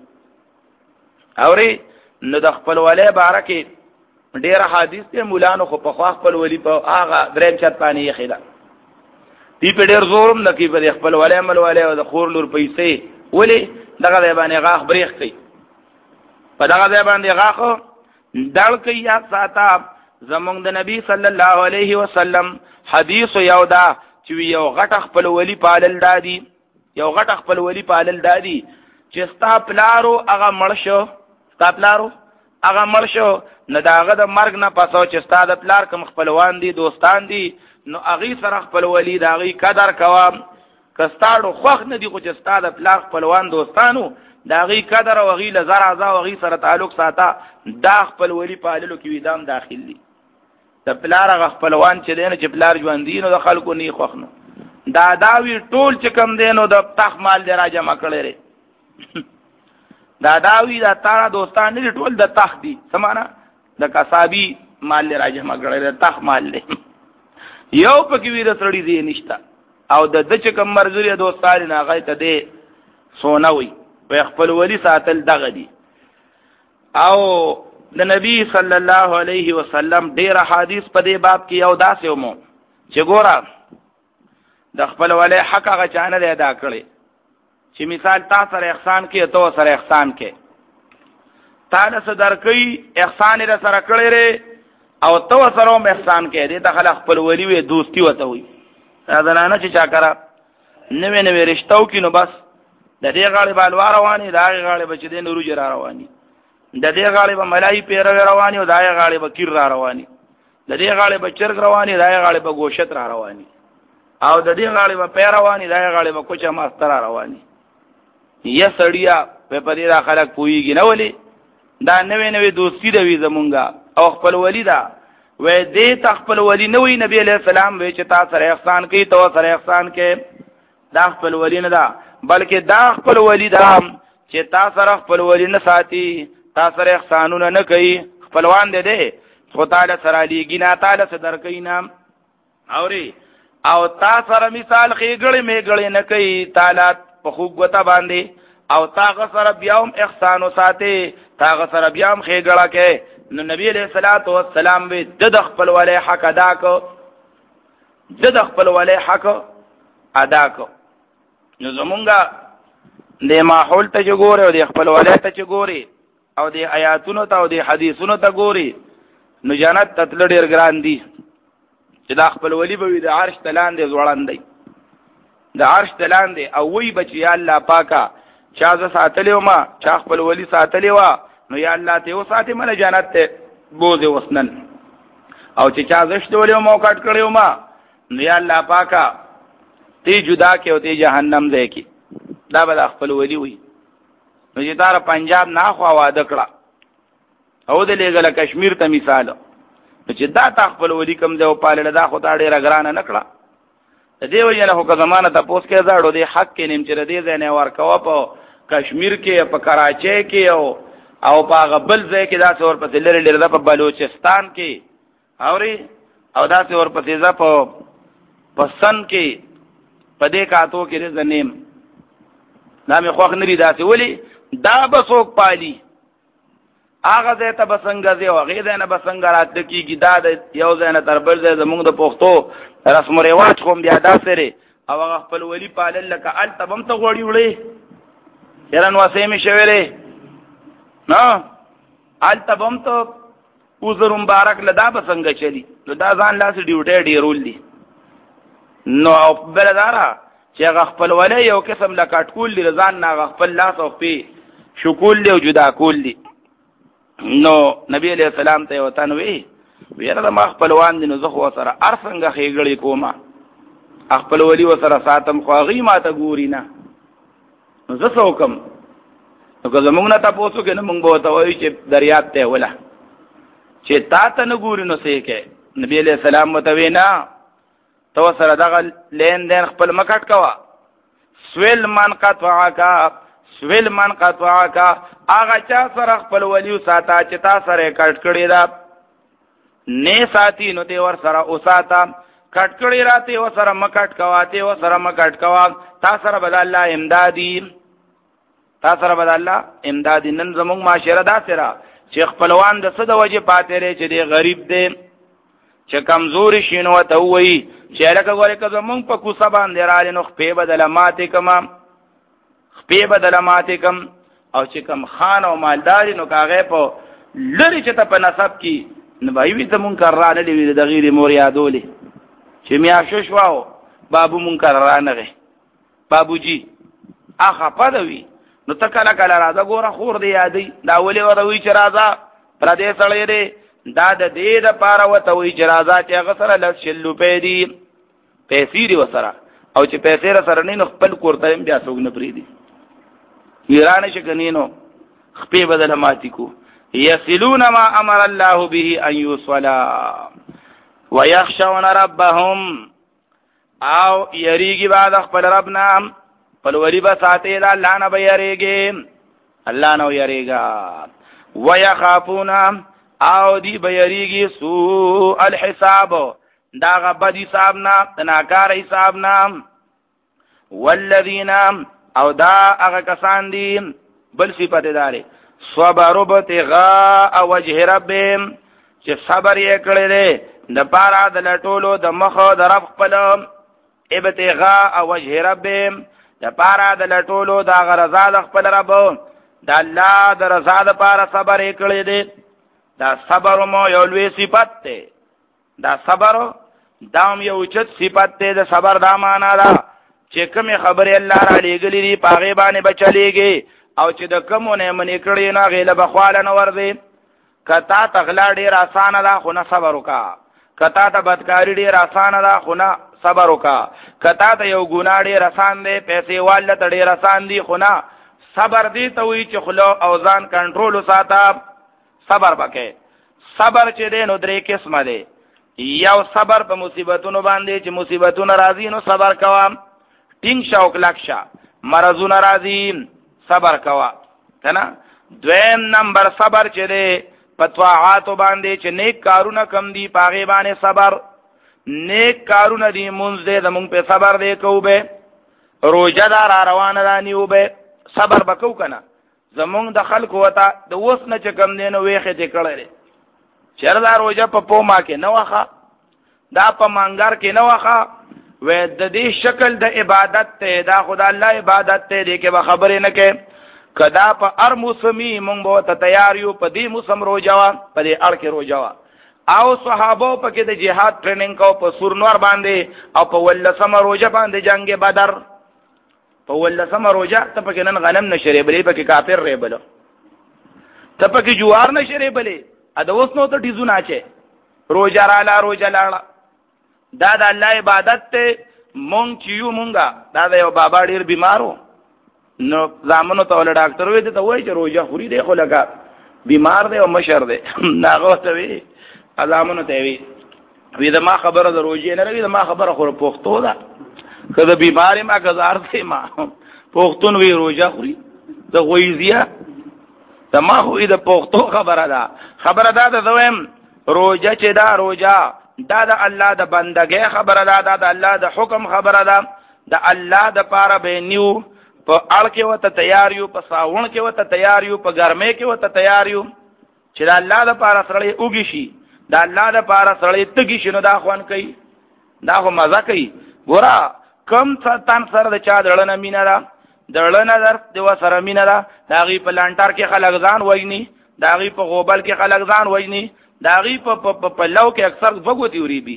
اوري نو د خپل ولی بارکه ډیر حدیث ته مولانو خو په خپل ولی په هغه دریم چت باندې خېلا دی په ډیر زورم نکی په خپل ولی عمل ولی او د خور لور پیسې ولی دغه باندې غاخ بریخ کوي په دغه باندې غاخ دړ کوي یا ساته زمونږ د نبی صلی الله علیه وسلم حدیث یودا چې یو غټ خپل ولی پالل دادی یو غټ خپل ولی پالل دادی چې ستا پلارو هغه مرشو ستا پلارو هغه مرشو نه داغه د مرګ نه پاسو چې ستا د پلار کوم خپلوان دي دوستان دي نو اغي سره خپل ولی داغي قدر کوا کستاړو خوخ نه دي خو چې ستا د پلار خپلوان دوستانو داغي قدر او غي لزر اعضاء او غي سره تعلق ساته دا خپل ولی پاللو کې ویدام داخل دي د پلار غ خپلوان چې دین چې پلار ژوند دي نو د خلکو نه خوخنو دا داوی ټول چې کم دینو د تخ مال دی راځه مکړې ری دا داوی دا تارا دوستان دي ټول د تخ دي سمانا د کسابي مال دی راځه مکړې د تخ مال دی یو پکې وی د سړی دی نشتا او د د چې کم مرزوري دوستان نه غي ته دی سونوي په خپل ولی ساتل دغه دي او د نبی صلی الله علیه وسلم ډیر حدیث په دې باب کې یو داسې ومو چې ګورا د خپل ولی حق هغه چانه ادا کړي چې مثال تا سره احسان کې تو سره احسان کې تا له صدر کوي احسان یې سره کړی ری او تو سره هم احسان کې دې ته خلک خپل ولی وي دوستی وته وي دا نه چې چا کرا نوې نوې رشتو کې نو بس د دې غاړي بالوار رواني دا غاړي بچ دې نورو جرا رواني د دې غاړي به ملای پیر رواني او دا غاړي به کیر را رواني د دې غاړي به چرګ رواني دا غاړي به گوشت را رواني او د دې غاړي به پیر رواني دا غاړي به کوچه ماستر رواني یا سړیا په پدې را خلک پويږي نه ولي دا نوې نوې دوستی د وی زمونږه او خپل ولی دا وې دې تخپل ولی نوې نبی عليه السلام وې چې تا سره احسان کوي تو سره احسان کې دا خپل ولی نه دا بلکې دا خپل ولی دا چې تا سره خپل ولی نه ساتي تا سره احسانونه نه کوي خپلوان دې دې خو تعالی سره لېګی نه تعالی صدر کوي نام اوري او تا سره مثال خېګړې میګړې نه کوي تعالی په خوګوته باندې او تا غسر بیاوم احسان ساتي تا غسر بیاوم خېګړه کې نو نبی علیہ الصلوۃ والسلام به د خپل ولې حق ادا کو د خپل ولې حق ادا کو نو زمونږه د ماحول ته جوړه او د خپل ولې ته جوړي او د آیاتونو ته او د حدیثونو ته ګوري نو جنت تتل ډیر ګران دي چې دا خپل ولی به د عرش تلان دي ځوړندې د عرش تلان دي او وی بچي الله پاکا چا ز ساتلیو ما چا خپل ولی ساتلیو نو یا الله ته و ساتي مله جنت ته بوزه وسنن او چې چا زشتولیو مو کټ کړیو ما نو یا الله پاکا تی جدا کې او تی جهنم ځای کې دا به خپل ولی وي نو چې تار پنجاب نه خو واده کړه او د لګل کشمیر ته مثال نو چې دا تخپل ولی کم دی او پاله دا خو تا ډیره ګرانه نکړه د دې وجه نه خو زمانه ته پوس کې زاړو دی حق کې نیم چې دې ځنه ورکو په کشمیر کې په کراچۍ کې او او په غبل ځای کې دا څور په لری لری په بلوچستان کې اوري او دا څور په ځا په پسن کې په دې کاتو کې زنیم نامې خوښ نری دا څه ولی دا بسوک پالي هغه ځای ته بسنګ ځای او هغه ځای نه بسنګ رات کېږي دا د یو ځای نه تر بل ځای زمونږ د پښتو رسم و رواج کوم بیا دا سره او هغه خپل ولی پالل لکه ال تبم ته غوړی وړي هرن واسه می شویلې نو ال تبم ته وزر مبارک لدا بسنګ چلی نو دا ځان لاس ډیوټي ډیرول دي نو بلدارا چې هغه خپل ولی یو قسم لکټکول دي ځان نه خپل لاس او په شکول دی او جدا کول دي نو نبی علیہ السلام ته وطن وی ویره ما خپلوان دي نو زه خو سره ارڅنګه خېګړې کومه خپل ولی وسره ساتم خو غي ما ته ګوري نه نو زه څوکم نو که زمونږ نه تاسو کې نه مونږ به وتاوي چې دریاب ته ولا چې تا ته نه ګوري نو څه کې نبی علیہ السلام متوي نه تو سره دغه لین دین خپل مکټ کوا سویل من قطعا کا سویل من قطعا کا آغا چا سره خپل ولیو ساته چې تا سره کټ کړی دا نه ساتي نو ته ور سره او ساته کټ کړی راته و سره مکټ کواته و سره مکټ کوا تا سره بد الله امدادي تا سره بد الله امدادي نن زموږ معاشره دا سره چې خپلوان د صد وجه پاتې لري چې دی غریب دی چې کمزوري شینو ته وای چې لکه ګوره که زمونږ په کوڅه باندې راځي نو خپې بدله ماتې کما خپې بدله ماتې کم او چې کم خان او مالداري نو کاغه په لری چې ته په نسب کې نو به وي زمونږ کرانه دی د غیر مور یادولې چې میا شو شواو بابو مونږ کرانه غي بابوجي اخه پدوي نو ته کله کله راځه ګوره خور دی یادې دا ولې وروي چې راځه پر دې سړی دی دا د دې د پاره وته وی جرازات یې غسر لس شلو پیدي پیسې دی وسره او چې پیسې را سره نه خپل کوړته بیا څوک نه پریدي ایران شکنینو خپې بدل ماتي کو یصلون ما امر الله به ان يصلا ويخشون ربهم او یریږي بعد خپل رب نام خپل وری به ساتي دا الله نه به یریږي الله نو یریږي ويخافون او دی بیریگی سوء الحساب دا غبد حساب نام تناکار حساب نام والذین او دا اغا کسان دی بل صفت داری صبروا ابتغاء وجه ربهم چې صبر یې کړی دی د پاره د لټولو د مخ د رب خپل ابتغاء وجه ربهم د پاره د لټولو د غرضا د خپل رب د الله د رضا د پاره صبر یې کړی دی دا صبر مو یو لوی صفت ده دا صبر دام یو چت صفت ده د صبر دا معنا ده چې کوم خبره الله را لېګلې دی پاغه باندې بچلېږي او چې د کومونه منې کړی نه غیله بخواله نه ورځي کتا تغلا ډیر آسان ده خو نه صبر وکا کتا ته بدکاری ډیر آسان ده خو نه صبر وکا کتا ته یو ګناه ډیر آسان ده پیسې والله ته ډیر آسان دي خو نه صبر دی ته وی چې خلو او ځان کنټرول وساته صبر پکې صبر چې دی نو درې قسمه دی یو صبر په مصیبتونو باندې چې مصیبتونه راځي نو صبر کوه ټینګ شوق لکشا مرزونه راځي صبر کوه کنه دویم نمبر صبر چې دی په طاعات باندې چې نیک کارونه کم دي پاغه باندې صبر نیک کارونه دي مونږ دې زمونږ په صبر دې کوو به روزه دا را روانه ده نیو به صبر وکاو کنه زمونږ د خلکو وته د اوس نه چې کم دی نو ویخې دې کړی چېرې دا روزه په پوما کې نه وخه دا په مانګار کې نه وخه و د دې شکل د عبادت ته دا خدای الله عبادت ته دې کې به خبرې نه کې کدا په هر موسمي مونږ به ته تیار یو په دې موسم روزه وا په دې اړ کې روزه وا او صحابه په کې د جهاد ټریننګ کو په سورنور باندې او په ولسمه روزه باندې جنگ بدر په ولسمه روزه ته په کې نن غنم نشری بلې په کې کافر ریبل ته په کې جوار نشری بلې ا د اوس نو ته ډیزو ناچه روزه را لا روزه لاړه دا د الله عبادت ته مونږ چیو مونږه دا د یو بابا ډیر بیمارو نو زامنو ته ول ډاکټر وې ته وایي چې روزه خوري دی خو لګا بیمار دی او مشر دی ناغه ته وی زامنو ته وی وی دا ما خبره د روزه نه وی دا ما خبره خو پوښتو ده کله بیمار ما گزار دی ما پوښتون وی روزه خوري د غویزیا دا ما خو دې پوښتو خبره ده خبره ده د دویم روزه چې دا روزه دا د الله د بندګۍ خبره ده دا د الله د حکم خبره ده د الله د پاره به نیو په اړ کې وته تیار یو په ساون کې وته تیار یو په ګرمه کې وته تیار یو چې د الله د پاره سره اوږي شي د الله د پاره سره تګي شنو دا خوان کوي دا خو مزه کوي ګورا کم ستان سره د چا دړنه مینا دا دړنه در د سره مینا دا داغي په لانټار کې خلک ځان وایي داغي په غوبل کې خلک ځان وایي داغي په په لو کې اکثر وګوتی وری بي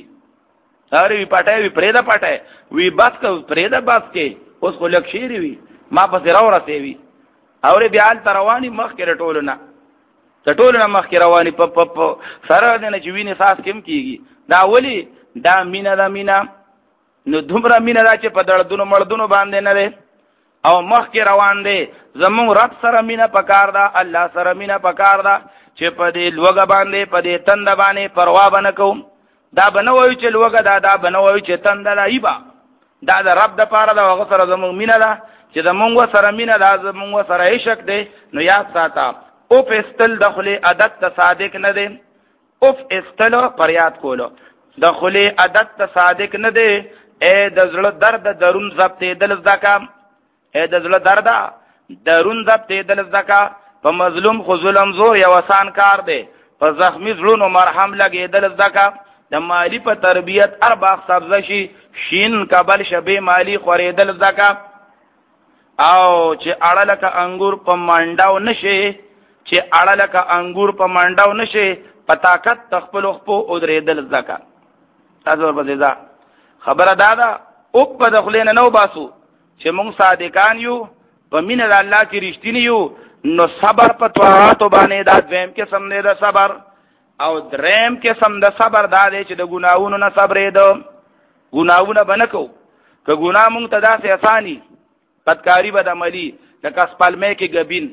ساري وی پټه وی پرېدا پټه وی بس کو پرېدا بس کې اوس خو لک شيري وی ما په راو راته وی اور بیا تروانی مخ کې رټولونه رټولونه مخ کې رواني په په سره نه چې ویني ساس کم کیږي دا ولی دا مینا دا مینا نو دومره مینا دا چې په دړدونو مړدونو باندې نه ده او مخ کې روان دي زمون رب سره مینا پکار دا الله سره مینا پکار دا چې په دې لوګه باندې په دې تند باندې پروا بنه کوم دا بنوي چې لوګه دا دا بنوي چې تند دا ایبا دا د رب د پاره دا هغه سره زمون مینا دا چې زمون سره مینا دا زمون سره عشق دی نو یاد ساته او استل دخل عادت صادق نه دی او استل پر یاد کولو دخل عادت صادق نه دی اے د زړه درد درون ضبط دل زکا اے د زړه درد درون ضبط دل زکا په مظلوم خو ظلم زور یو آسان کار دی په زخمی زړونو مرهم لګې دل زکا د مالی په تربیت ارباخ سبزه شي شین کبل شبه مالی خوریدل زکا او چې اړه لکه انګور په منډاو نشي چې اړه لکه انګور په منډاو نشي په طاقت تخپل خپو او درېدل زکا تاسو ورپسې ځه خبره دادا او په دخلینه نو باسو چې مونږ صادقان یو په مینه د الله کې رښتینی یو نو صبر په طاعت باندې دا دویم کې سم نه د صبر او دریم کې سم د صبر دا دی چې د ګناوونو نه صبرې دو ګناوونه بنکو که ګناه مونږ ته داسې اساني بدکاری بد عملی لکه سپلمې کې غبین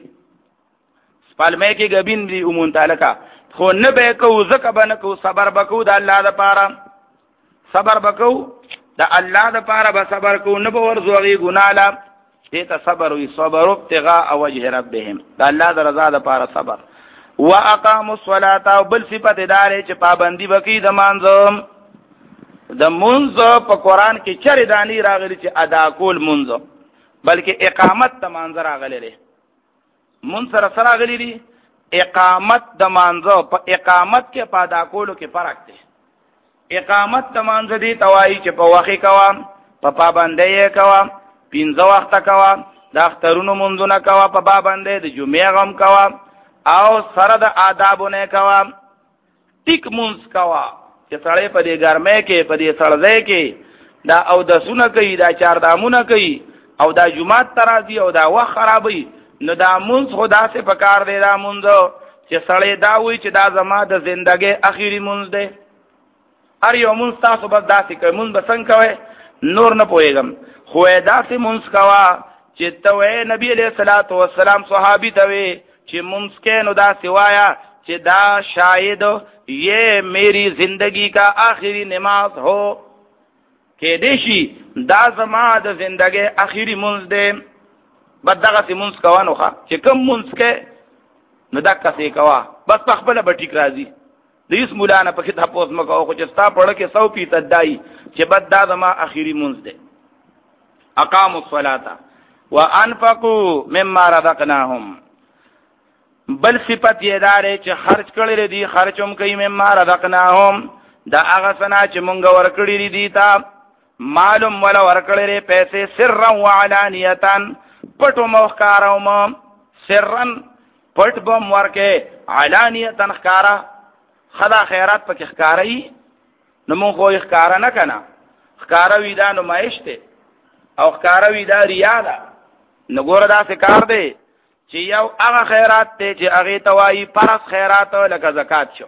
سپلمې کې غبین دی عموم تعالی خو نه به کو زکه بنکو صبر بکو د الله د پاره صبر بکو د الله د پاره به صبر کو نه به ورزوغي ګناه لا دې ته صبر وي صبر ابتغاء وجه ربهم د الله د رضا د پاره صبر واقاموا الصلاه او بل صفت دار چې پابندي وکي د مانځم د مونږ په قران کې چر دانی راغلي چې ادا کول مونږ بلکې اقامت د مانځ راغلي لري مونږ سره سره راغلي دي اقامت د مانځ په اقامت کې پادا کولو کې فرق دی اقامت د مانځ دي توای چې په واخې کوا په پابندۍ کوا پنځه وخت کوا د اخترونو مونږونه کوا په پابندۍ د جمعې غم کوا او سره د آدابونه کوا ټیک مونږ کوا چې سړی په دې ګرمه کې په دې سړځای کې دا او د سونه کوي دا چار دامونه کوي او دا جمعات ترازی او دا وخت خرابوي نو دا مونږ خدا سے پکار دی دا مونږ چې سړی دا وي چې دا زما د ژوندۍ اخیری مونږ دی ار یو مونږ تاسو بس داسې کوي مونږ بسنګ کوي نور نه پوهېږم خو داسې مونږ کوا چې ته وې نبی علیہ الصلوۃ والسلام صحابي ته وې چې مونږ کې نو دا سوایا چې دا شاید یہ میری زندگی کا آخری نماز ہو کہ دیشی دا زما د زندگی آخری منز دے بس دغه سی منز کوا نو خوا چې کم منز کې نو دا کسی کوا بس پخبل بټیک راځي دیس مولانا پکې تاسو مکو خو چې ستا پړه کې سو فیصد دای چې بد دا زما اخیری منځ ده. اقاموا الصلاه وانفقوا مما رزقناهم. بل صفت یې دارې چې خرج کړي دي خرچوم کوي مما رزقناهم دا هغه سنا چې مونږ ورکړي دي تا معلوم ولا ورکړي پیسې سرا وعلانیتان پټو مخکاروم سرن پټ بم ورکه علانیتن خکارا خدا خیرات پکې خکارای نو مونږ خو خکارا نه کنا خکارا وی دا نمایش ته او خکارا وی دا ریا ده نو ګوره دا څه کار دی چې یو هغه خیرات ته چې هغه توای فرض خیرات لکه زکات شو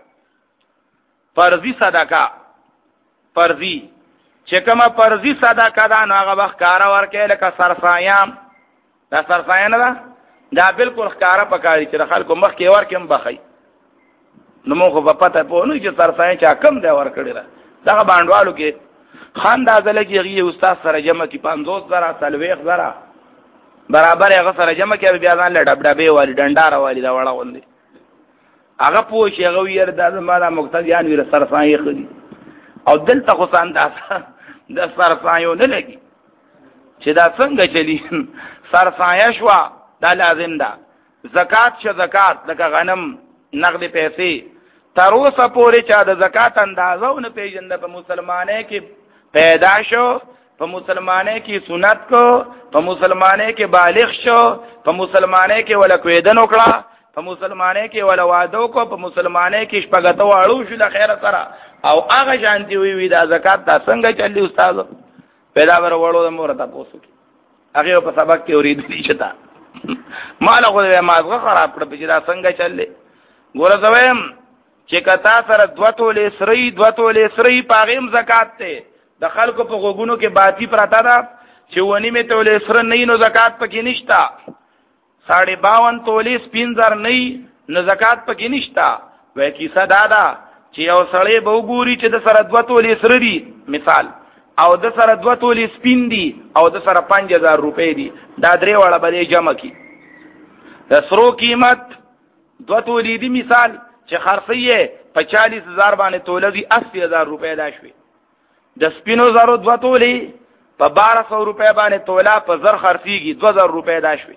فرضی صدقه فرضی چې کومه فرضی صدقه دا نو هغه خکارا ورکه لکه سرسایام دا سرسایان ده دا بالکل خکارا پکاري چې خلکو مخ کې ورکم بخي نو موږ په پته په نو چې سرسایان چا کم دی ورکړي دا باندوالو کې خان دا ځلګي استاد سره جمع کی پنځوس زره سلويخ زره برابر هغه سره جمع کې بیا ځان لډب ډبې والی ډنډار والی دا وړه وندي هغه پوښ هغه وير د زماده مقتدیان ویر سرسایي خدي او دلته خو سان دا د سرسایو نه لګي چې دا څنګه چلی سرسایه شو دا لازم ده زکات ش زکات لکه غنم نقد پیسې تر اوسه پورې چا د زکات اندازو نه پیژند په مسلمانې کې پیدا شو په مسلمانې کې سنت کو په مسلمانې کې بالغ شو په مسلمانې کې ولا کویدن وکړه په مسلمانې کې ولا وعده کو په مسلمانې کې شپګته واړو شو د خیر سره او هغه شانتي وی وی دا زکات دا څنګه چلی استاد پیدا ور وړو د مور ته پوسو هغه په سبق کې اوریدلی شتا مال خو دې مازغه خراب کړ په جدا څنګه چلې ګوره زویم چې کتا سره دوتولې سری دوتولې سری پاغیم زکات ته د خلکو په غوګونو کې باتی پراته ده چې ونی می تولې سره نه نو زکات پکې نشتا ساڑھے باون تولې سپینځر نه نو زکات پکې نشتا وای کیسه دادا چې یو سړی به وګوري چې د سره دوتولې سره دی مثال او د سره دوتولې سپین دی او د سره پنځه هزار روپۍ دي دا درې وړه به جمع کی د سرو قیمت دوتولې دی مثال چې خرڅیه په چالیس هزار باندې توله دی اسی هزار روپۍ دا شوي د سپینو زرو دوتولې په بارہ سو روپۍ باندې توله په زر خرڅیږي دو هزار روپۍ دا شوي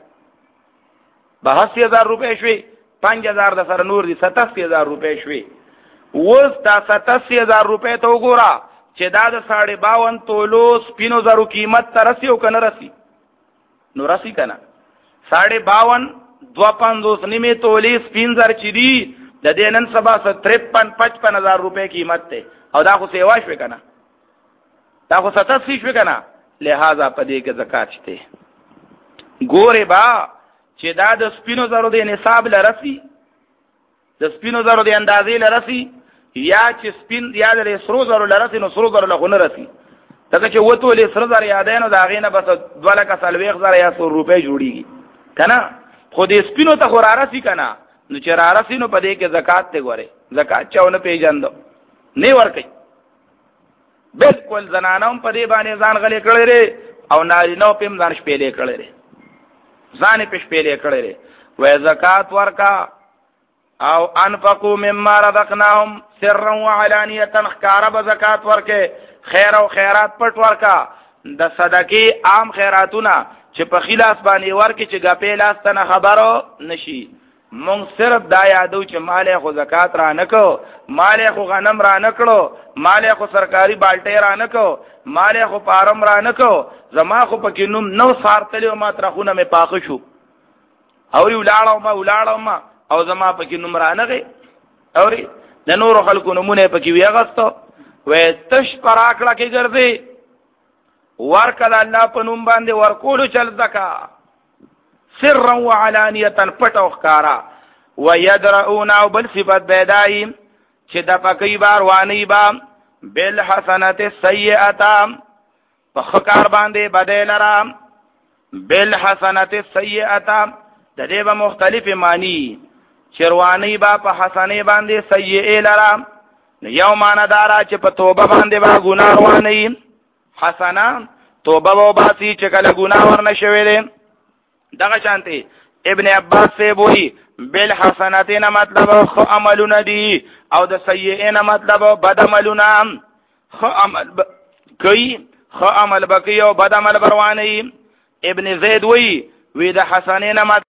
به اسی هزار روپۍ شوي پنځه هزار د سره نور دي ستاسی هزار روپۍ شوي اوس دا ستاسی هزار روپۍ ته وګوره چې دا د ساڑھے باون تولو سپینو زرو قیمت ته رسی او کنه رسی نو رسی کنه ساڑھے باون دو پنځوس نیمه تولې سپین زر چې دي د دې نن سبا ترپن پچپن هزار روپۍ قیمت ته او دا خو سیوا شوي کنه دا خو ستاسی شوي کنه لہذا په دې کې زکات شته ګوره با چې دا د سپینو زرو د نصاب لرسي د سپینو زرو د اندازې لرسي یا چې سپین یا د سرو زرو لرسي نو سرو زرو له نه رسي دغه چې وته له سرو زرو یادینو دا غینه بس دوه لک سلويخ زره یا سو روپۍ جوړیږي کنه خو دې سپینو ته خو رارسي کنه نو چې رارسي نو په دې کې زکات ته ګوره زکات چاونه پیژاندو نه ور کوي بالکل زنانوم په دې باندې ځان غلې کړي لري او نارینو پم ځان شپېلې کړي لري ځان په شپېلې کړي لري وې زکات ورکا او انفقوا مما رزقناهم سرا وعلانیه خکارب زکات ورکه خیر او خیرات پټ ورکا د صدقې عام خیراتونه چې په خلاص باندې ورکه چې غپې لاس ته خبرو نشي مونږ صرف دا یادو چې مال خو زکات را نکو مال خو غنم را نکړو مال خو سرکاري بالټي را نکو مال خو پارم را نکو زما خو پکې نوم نو سارتلو ما ترخونه مې پاخ شو او یو لاړو ما ولاړو ما او زما پکې نوم را نغې اوري د نور خلکو نمونه پکې وی اغستو وې تش پراکړه کې ګرځي ورکل الله په نوم باندې ورکول چل زکا سرا وعلانیه پټو ښکارا ويدرؤون او بل صفات بيدای چې د پکې بار وانی با بالحسنات السيئه په خکار باندې بدل را بالحسنات السيئه د دې به مختلف معنی چروانی با په حسنه باندې سیئه لرا یو معنی دارا چې په توبه باندې با ګناه وانی حسنه توبه و باسی چې کله ګناه ورنه شوي دي دغه شانتي ابن عباس سے وہی بالحسناتین مطلب خو عملونه دي او د سیئین مطلب بد عملونه. خو عمل ب... کوي خو عمل بکی او بد عمل برواني. ابن زید وی وی د حسنین مطلب